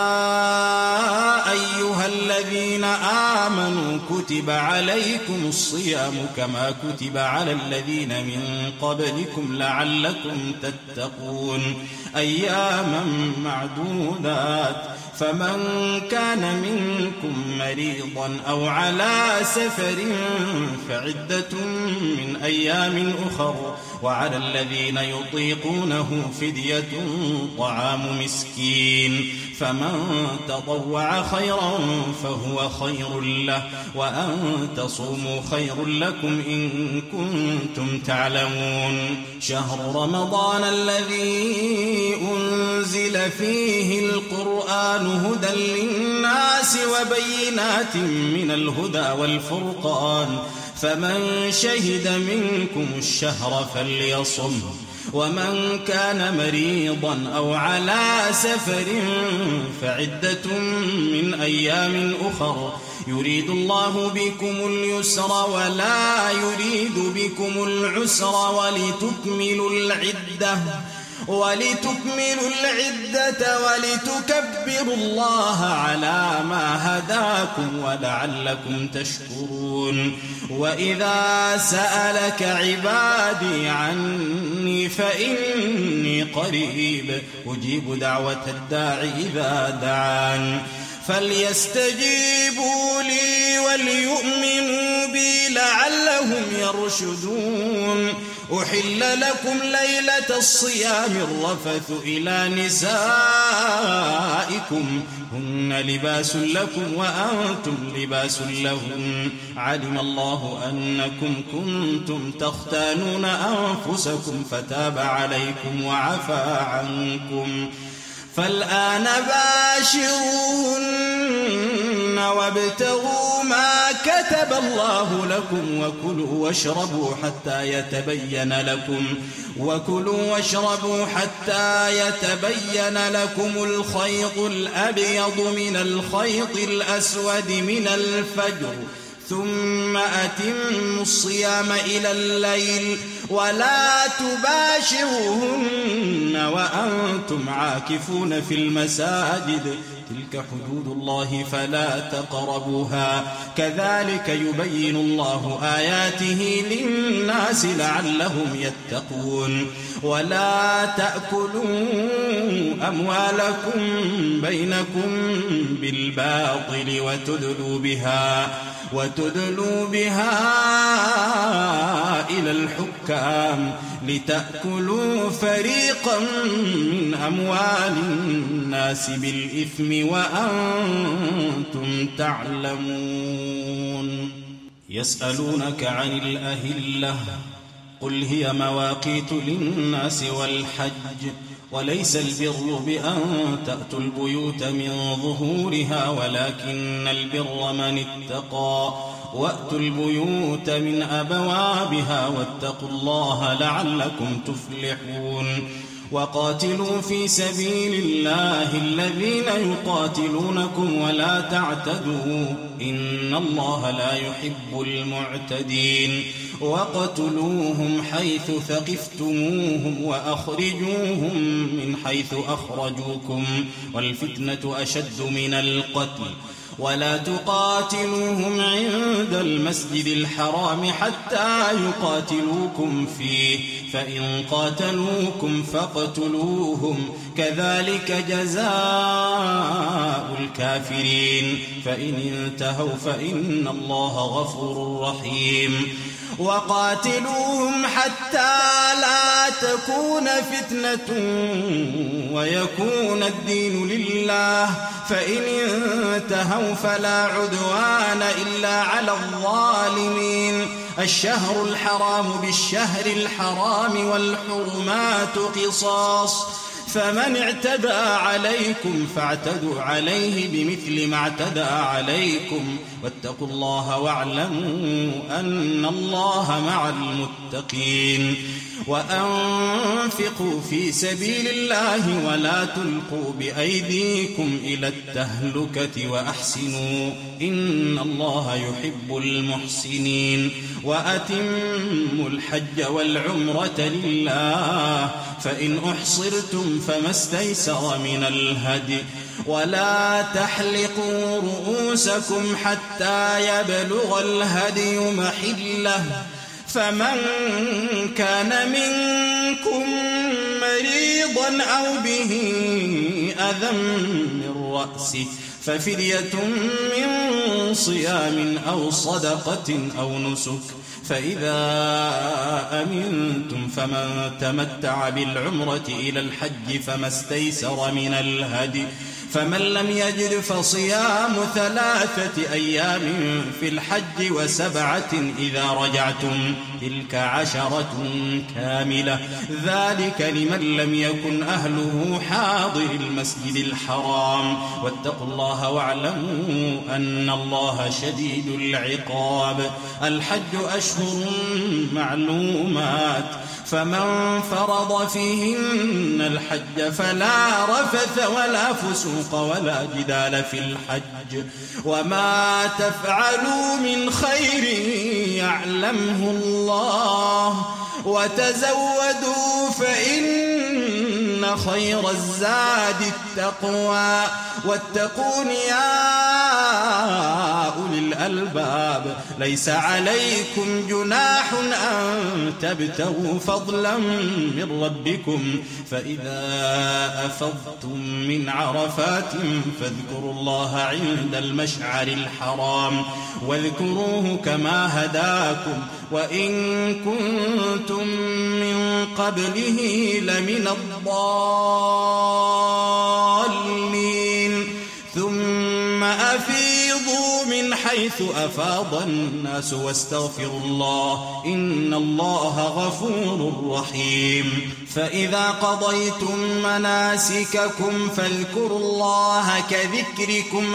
أيها الذين آمنوا كتب عليكم الصيام كما كتب على الذين من قبلكم لعلكم تتقون أياما معدودات فمن كان منكم مريضا أو على سفر فعدة من أيام أخر وعلى الذين يطيقونه فدية طعام مسكين فمن تطوع خيرا فهو خير له وأن تصوموا خير لكم إن كنتم تعلمون شهر رمضان الذي أنزل فيه القرآن هدى للناس وبينات من الهدى والفرقان فمن شهد منكم الشهر فليصم ومن كان مريضا أو على سفر فعدة من أيام أخر يريد الله بكم اليسر ولا يريد بكم العسر ولتكملوا العدة ولتكملوا العدة ولتكبروا الله على ما هداكم ولعلكم تشكرون وإذا سألك عبادي عني فإني قريب أجيب دعوة الداع إذا دعان فليستجيبوا لي وليؤمنوا بي لعلهم يرشدون أحل لكم ليلة الصيام الرفث إلى نسائكم هن لباس لكم وأنتم لباس لهم علم الله أنكم كنتم تختانون أنفسكم فتاب عليكم وعفى عنكم فالآن باشروهن وابتغوا ما كتب الله لكم وكلوا واشربوا حتى يتبين لكم وكلوا واشربوا حتى يتبين لكم الخيط الأبيض من الخيط الأسود من الفجر ثم أتموا الصيام إلى الليل ولا تباشروهن وأنتم عاكفون في المساجد تلك حدود الله فلا تقربوها كذلك يبين الله آياته للناس لعلهم يتقون ولا تأكلوا أموالكم بينكم بالباطل وتدلوا بها وتدلوا بها إلى الحكام لتأكلوا فريقا من أموال الناس بالإثم وأنتم تعلمون يسألونك عن الأهلة قل هي مواقيت للناس والحج وليس البر بأن تأتوا البيوت من ظهورها ولكن البر من اتقى وأتوا البيوت من أبوابها واتقوا الله لعلكم تفلحون وقاتلوا في سبيل الله الذين يقاتلونكم ولا تعتدوا إن الله لا يحب المعتدين وقتلوهم حيث ثقفتموهم وأخرجوهم من حيث أخرجوكم والفتنة أشد من القتل ولا تقاتلوهم عند المسجد الحرام حتى يقاتلوكم فيه فإن قاتلوكم فاقتلوهم كذلك جزاء الكافرين فإن انتهوا فإن الله غفور رحيم وقاتلوهم حتى لا تكون فتنة ويكون الدين لله فإن انتهوا فلا عدوان إلا على الظالمين الشهر الحرام بالشهر الحرام والحرمات قصاص فمن اعتدى عليكم فاعتدوا عليه بمثل ما اعتدى عليكم واتقوا الله واعلموا أن الله مع المتقين وأنفقوا في سبيل الله ولا تلقوا بأيديكم إلى التهلكة وأحسنوا إن الله يحب المحسنين وأتموا الحج والعمرة لله فإن أحصرتم فما استيسر من الهدي ولا تحلقوا رؤوسكم حتى يبلغ الهدي محله فمن كان منكم مريضا أو به أذى من رأسه ففدية من صيام أو صدقة أو نسك فإذا أمنتم فمن تمتع بالعمرة إلى الحج فما استيسر من الهدي فمن لم يجد فصيام ثلاثة أيام في الحج وسبعة إذا رجعتم تلك عشرة كاملة ذلك لمن لم يكن أهله حاضر المسجد الحرام واتقوا الله واعلموا أن الله شديد العقاب الحج أشهر معلومات فمن فرض فيهن الحج فلا رفث ولا فسوق ولا جدال في الحج وما تفعلوا من خير يعلمه الله وتزودوا فإن خير الزاد التقوى واتقون يا أولي الألباب ليس عليكم جناح أن تبتغوا فضلا من ربكم فإذا أفضتم من عرفات فاذكروا الله عند المشعر الحرام واذكروه كما هداكم وإن كنتم من قبله لمن الضالين ثم أفيضوا من من حيث أفاض الناس واستغفروا الله إن الله غفور رحيم فإذا قضيتم مناسككم فاذكروا الله كذكركم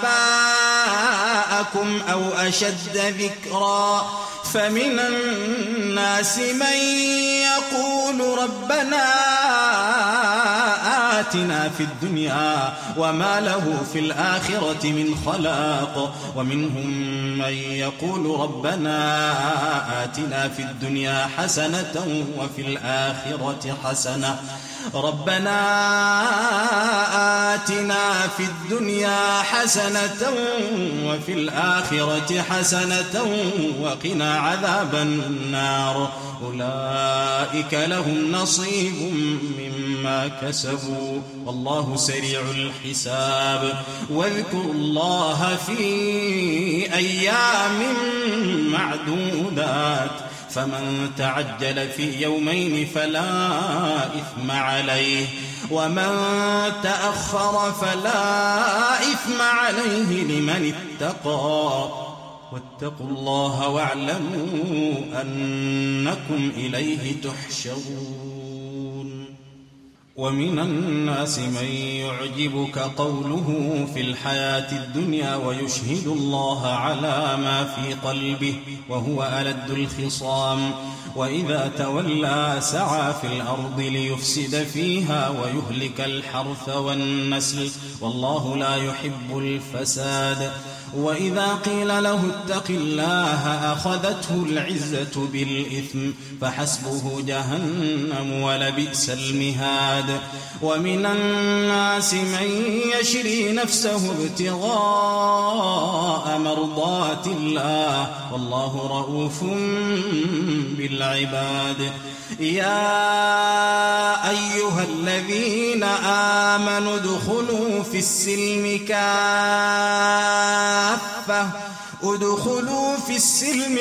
آباءكم أو أشد ذكرا فمن الناس من يقول ربنا آتنا في الدنيا وما له في الآخرة من خلاق ومنهم من يقول ربنا آتنا في الدنيا حسنة وفي الآخرة حسنة ربنا آتنا في الدنيا حسنة وفي الآخرة حسنة وقنا عذاب النار أولئك لهم نصيب مما كسبوا والله سريع الحساب واذكروا الله في أيام معدودات فمن تعجل في يومين فلا إثم عليه ومن تأخر فلا إثم عليه لمن اتقى واتقوا الله واعلموا أنكم إليه تحشرون ومن الناس من يعجبك قوله في الحياة الدنيا ويشهد الله على ما في قلبه وهو ألد الخصام وإذا تولى سعى في الأرض ليفسد فيها ويهلك الحرث والنسل والله لا يحب الفساد وإذا قيل له اتق الله أخذته العزة بالإثم فحسبه جهنم ولبئس المهاد ومن الناس من يشري نفسه ابتغاء مرضات الله والله رؤوف بالعباد يا أيها الذين آمنوا ادخلوا في السلم كافة ادخلوا في السلم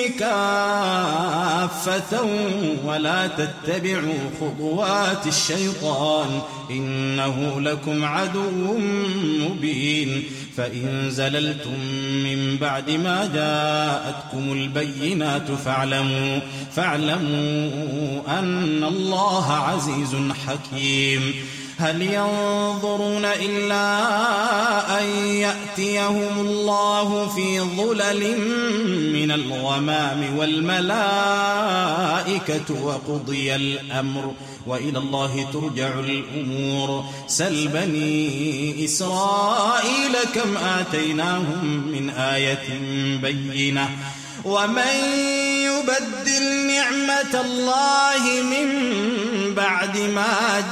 كافة ولا تتبعوا خطوات الشيطان إنه لكم عدو مبين فإن زللتم من بعد ما جاءتكم البينات فاعلموا فاعلموا أن الله عزيز حكيم هل ينظرون إلا أن يأتيهم الله في ظلل من الغمام والملائكة وقضي الأمر وإلى الله ترجع الأمور سل بني إسرائيل كم آتيناهم من آية بينة ومن يبدل نعمة الله من بعد ما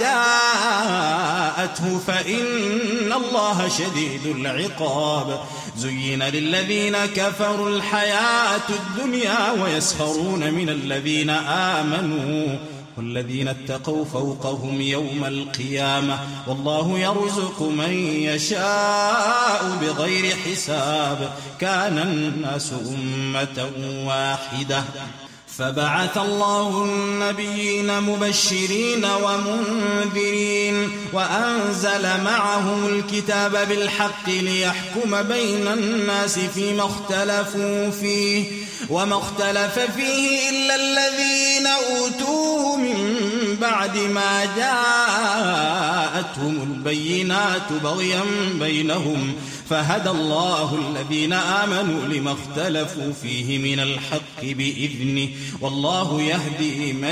جاءته فإن الله شديد العقاب زين للذين كفروا الحياة الدنيا ويسخرون من الذين آمنوا والذين اتقوا فوقهم يوم القيامة والله يرزق من يشاء بغير حساب كان الناس أمة واحدة فبعث الله النبيين مبشرين ومنذرين وأنزل معهم الكتاب بالحق ليحكم بين الناس فيما اختلفوا فيه وما اختلف فيه إلا الذين أوتوه من بعد ما جاءتهم البينات بغيا بينهم فهدى الله الذين آمنوا لما اختلفوا فيه من الحق بإذنه والله يهدي من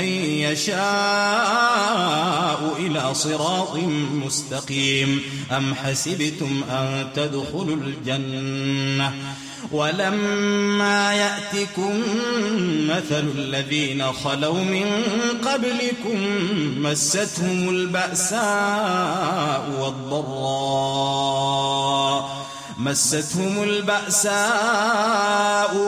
يشاء إلى صراط مستقيم أم حسبتم أن تدخلوا الجنة ولما يأتكم مثل الذين خلوا من قبلكم مستهم البأساء والضراء مستهم البأساء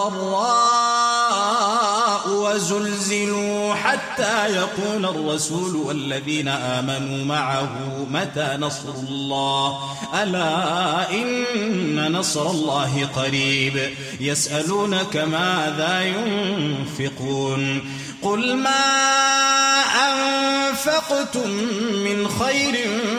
والضراء وزلزلوا حتى يقول الرسول والذين آمنوا معه متى نصر الله ألا إن نصر الله قريب يسألونك ماذا ينفقون قل ما أنفقتم من خير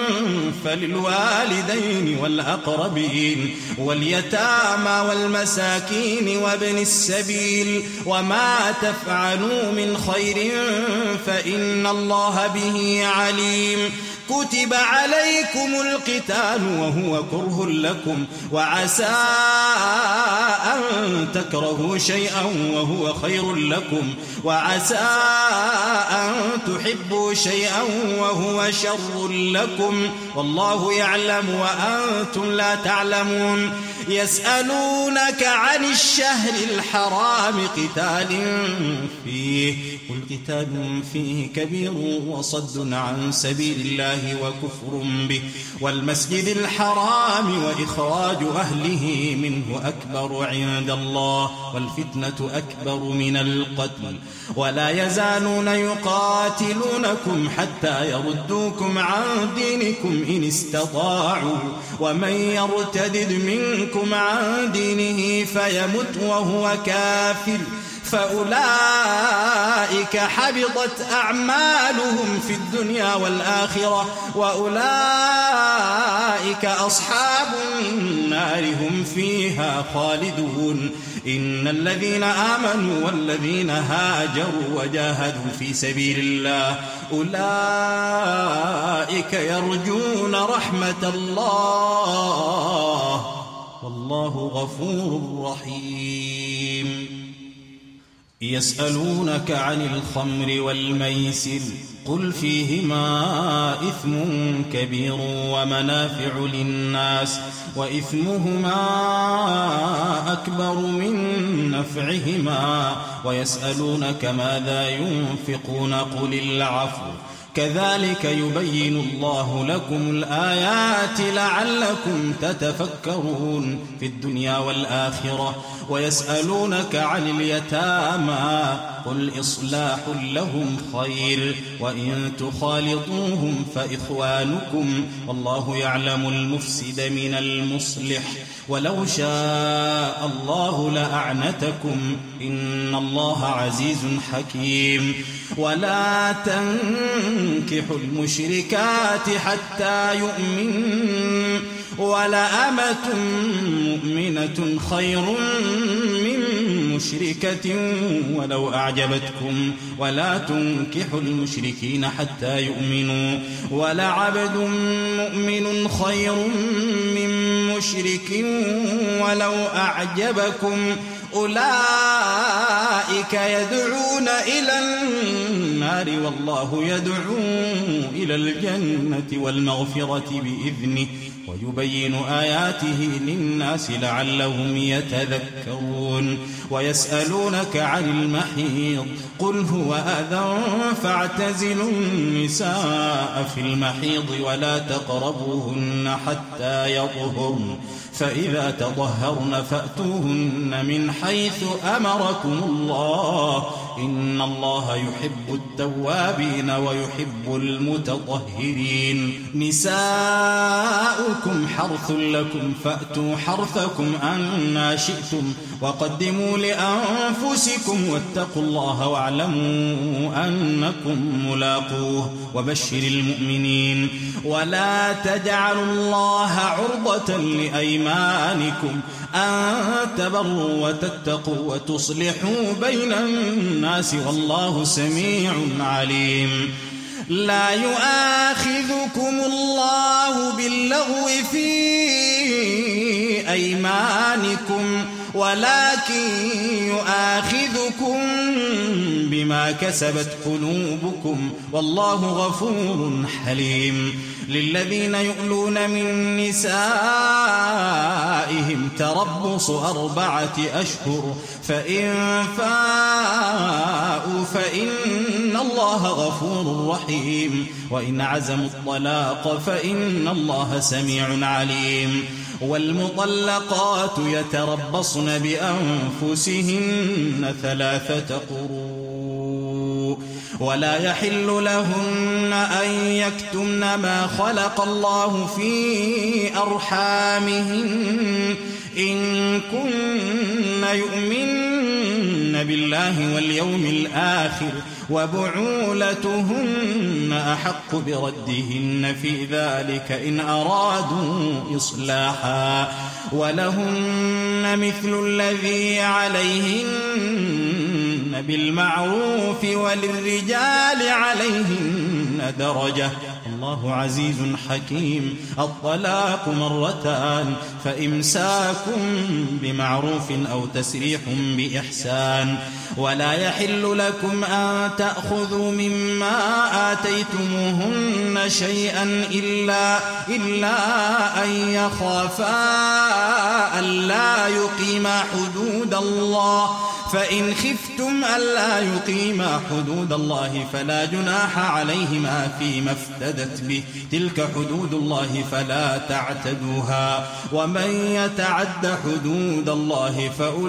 فللوالدين والأقربين واليتامى والمساكين وابن السبيل وما تفعلوا من خير فإن الله به عليم كتب عليكم القتال وهو كره لكم وعسى أن تكرهوا شيئا وهو خير لكم وعسى أن تحبوا شيئا وهو شر لكم والله يعلم وأنتم لا تعلمون يسألونك عن الشهر الحرام قتال فيه قل قتال فيه كبير وصد عن سبيل الله وكفر به والمسجد الحرام وإخراج أهله منه أكبر عند الله والفتنة أكبر من القتل ولا يزالون يقاتلونكم حتى يردوكم عن دينكم إن استطاعوا ومن يرتدد منكم عن دينه فيمت وهو كافر فأولئك حبطت أعمالهم في الدنيا والآخرة وأولئك أصحاب النار هم فيها خالدون إن الذين آمنوا والذين هاجروا وجاهدوا في سبيل الله أولئك يرجون رحمة الله والله غفور رحيم يسألونك عن الخمر والميسر قل فيهما إثم كبير ومنافع للناس وإثمهما أكبر من نفعهما ويسألونك ماذا ينفقون قل العفو كذلك يبين الله لكم الآيات لعلكم تتفكرون في الدنيا والآخرة ويسألونك عن اليتامى قل إصلاح لهم خير وإن تخالطوهم فإخوانكم والله يعلم المفسد من المصلح ولو شاء الله لأعنتكم إن الله عزيز حكيم ولا تنكحوا المشركات حتى يؤمنوا ولأمة مؤمنة خير من مشركة ولو أعجبتكم ولا تنكحوا المشركين حتى يؤمنوا ولعبد مؤمن خير من مشرك ولو أعجبكم أولئك يدعون إلى النار والله يدعو إلى الجنة والمغفرة بإذنه ويبين آياته للناس لعلهم يتذكرون ويسألونك عن المحيض قل هو أذى فاعتزلوا النساء في المحيض ولا تقربوهن حتى يطهرن فإذا تطهرن فأتوهن من حيث أمركم الله إن الله يحب التوابين ويحب المتطهرين نساؤكم حرث لكم فأتوا حرثكم أنا شئتم وقدموا لأنفسكم واتقوا الله واعلموا أنكم ملاقوه وبشر المؤمنين ولا تجعلوا الله عرضة لأيمانكم أن تبروا وتتقوا وتصلحوا بين الناس والله سميع عليم لا يؤاخذكم الله باللغو في أيمانكم ولكن يؤاخذكم بما كسبت قلوبكم والله غفور حليم للذين يؤلون من نسائهم تربص أربعة أشهر فإن فاءوا فإن الله غفور رحيم وإن عزموا الطلاق فإن الله سميع عليم والمطلقات يتربصن بأنفسهن ثلاثة قروء ولا يحل لهن أن يكتمن ما خلق الله في أرحامهن إن كن يؤمن بالله واليوم الآخر وبعولتهن أحق بردهن في ذلك إن أرادوا إصلاحا ولهن مثل الذي عليهن بالمعروف وللرجال عليهن درجة الله عزيز حكيم. الطلاق مرتان فإمساك بمعروف أو تسريح بإحسان ولا يحل لكم أن تأخذوا مما آتيتموهن شيئا إلا, إلا أن يخافا ألا يقيما حدود الله فإن خفتم ألا يقيما حدود الله فلا جناح عليهما فيما افتدت به تلك حدود الله فلا تعتدوها ومن يتعد حدود الله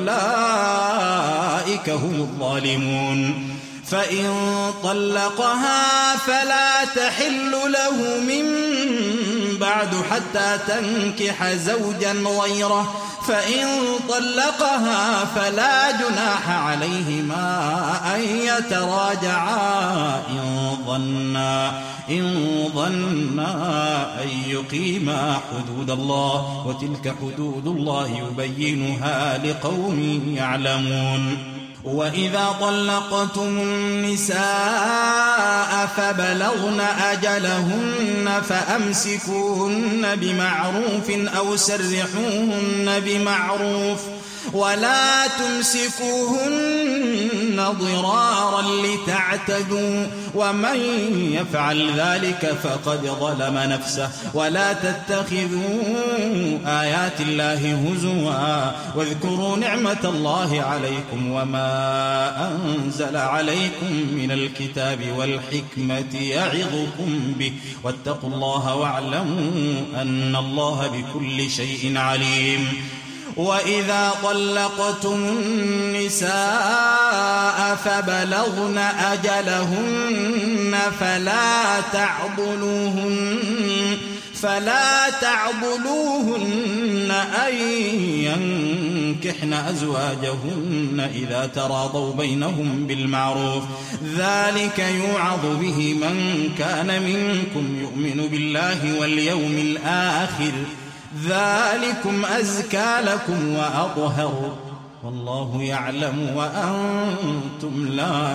فأولئك هم الظالمون. فإن طلقها فلا تحل له من بعد حتى تنكح زوجا غيره فإن طلقها فلا جناح عليهما أن يتراجعا إن ظنا إن ظنا أن يقيما حدود الله وتلك حدود الله يبينها لقوم يعلمون. وإذا طلقتم النساء فبلغن أجلهن فأمسكوهن بمعروف أو سرحوهن بمعروف ولا تمسكوهن ضرارا لتعتدوا ومن يفعل ذلك فقد ظلم نفسه. ولا تتخذوا آيات الله هزوا واذكروا نعمة الله عليكم وما أنزل عليكم من الكتاب والحكمة يعظكم به واتقوا الله واعلموا أن الله بكل شيء عليم. وإذا طلقتم النساء فبلغن أجلهن فلا تعضلوهن فلا تعضلوهن أن ينكحن أزواجهن إذا تراضوا بينهم بالمعروف ذلك يوعظ به من كان منكم يؤمن بالله واليوم الآخر ذلكم أزكى لكم وأطهر والله يعلم وأنتم لا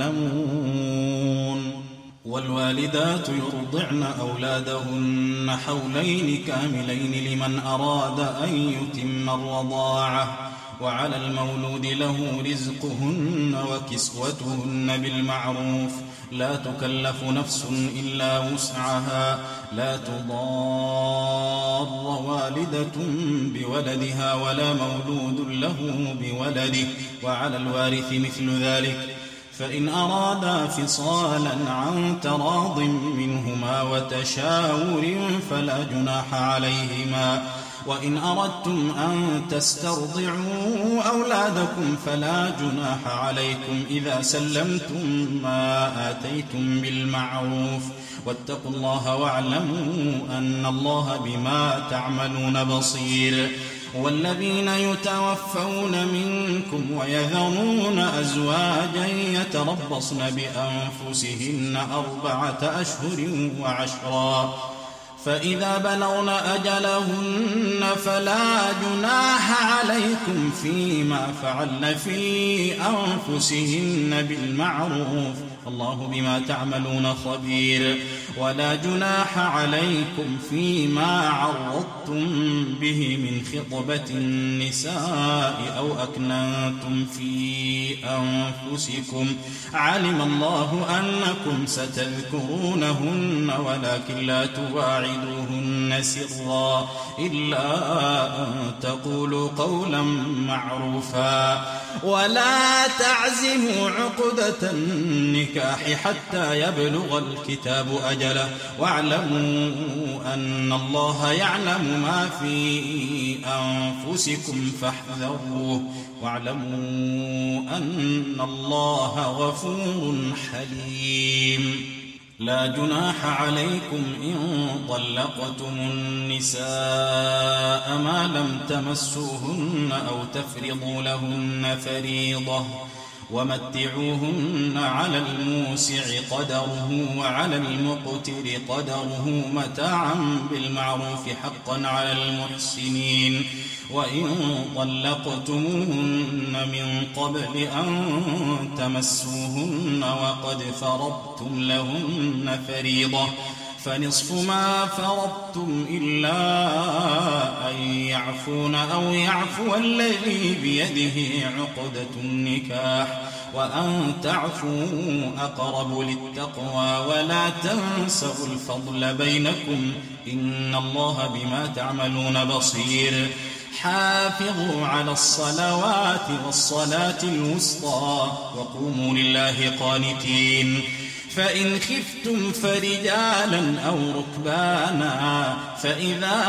تعلمون. والوالدات يرضعن أولادهن حولين كاملين لمن أراد أن يتم الرضاعة وعلى المولود له رزقهن وكسوتهن بالمعروف لا تكلف نفس إلا وسعها لا تضار والدة بولدها ولا مولود له بولده وعلى الوارث مثل ذلك فإن أرادا فصالا عن تراض منهما وتشاور فلا جناح عليهما. وإن أردتم أن تسترضعوا أولادكم فلا جناح عليكم إذا سلمتم ما آتيتم بالمعروف واتقوا الله واعلموا أن الله بما تعملون بصير. والذين يتوفون منكم ويذرون أزواجا يتربصن بأنفسهن أربعة أشهر وعشرا فإذا بلغن أجلهن فلا جناح عليكم فيما فعلن في أنفسهن بالمعروف الله بما تعملون خبير. ولا جناح عليكم فيما عرضتم به من خطبة النساء أو أكننتم في أنفسكم علم الله أنكم ستذكرونهن ولكن لا تواعدوهن سرا إلا أن تقولوا قولا معروفا. ولا تعزموا عقدة النكاح حتى يبلغ الكتاب أجله واعلموا أن الله يعلم ما في أنفسكم فاحذروه واعلموا أن الله غفور حليم. لا جناح عليكم إن طلقتم النساء ما لم تمسوهن أو تفرضوا لهن فريضة ومتعوهن على الموسع قدره وعلى المقتر قدره متاعا بالمعروف حقا على المحسنين. وإن طلقتموهن من قبل أن تمسوهن وقد فرضتم لهن فريضة فنصف ما فرضتم إلا أن يعفون أو يعفو الذي بيده عقدة النكاح وأن تعفوا أقرب للتقوى ولا تنسوا الفضل بينكم إن الله بما تعملون بصير. حافظوا على الصلوات والصلاة الوسطى وقوموا لله قانتين. فإن خفتم فرجالا أو ركبانا فإذا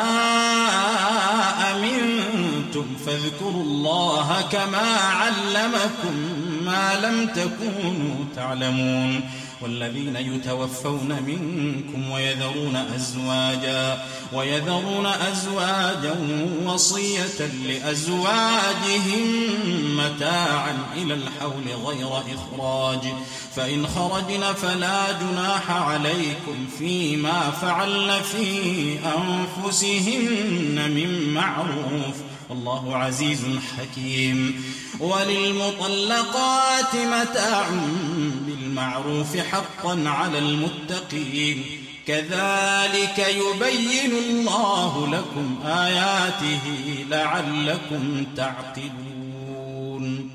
أمنتم فاذكروا الله كما علمكم ما لم تكونوا تعلمون. والذين يتوفون منكم ويذرون أزواجا ويذرون أزواجا وصية لأزواجهم متاعا إلى الحول غير إخراج فإن خرجن فلا جناح عليكم فيما فعلن في أنفسهن من معروف والله عزيز حكيم. وللمطلقات متاع بالمعروف حقا على المتقين كذلك يبين الله لكم آياته لعلكم تعقلون.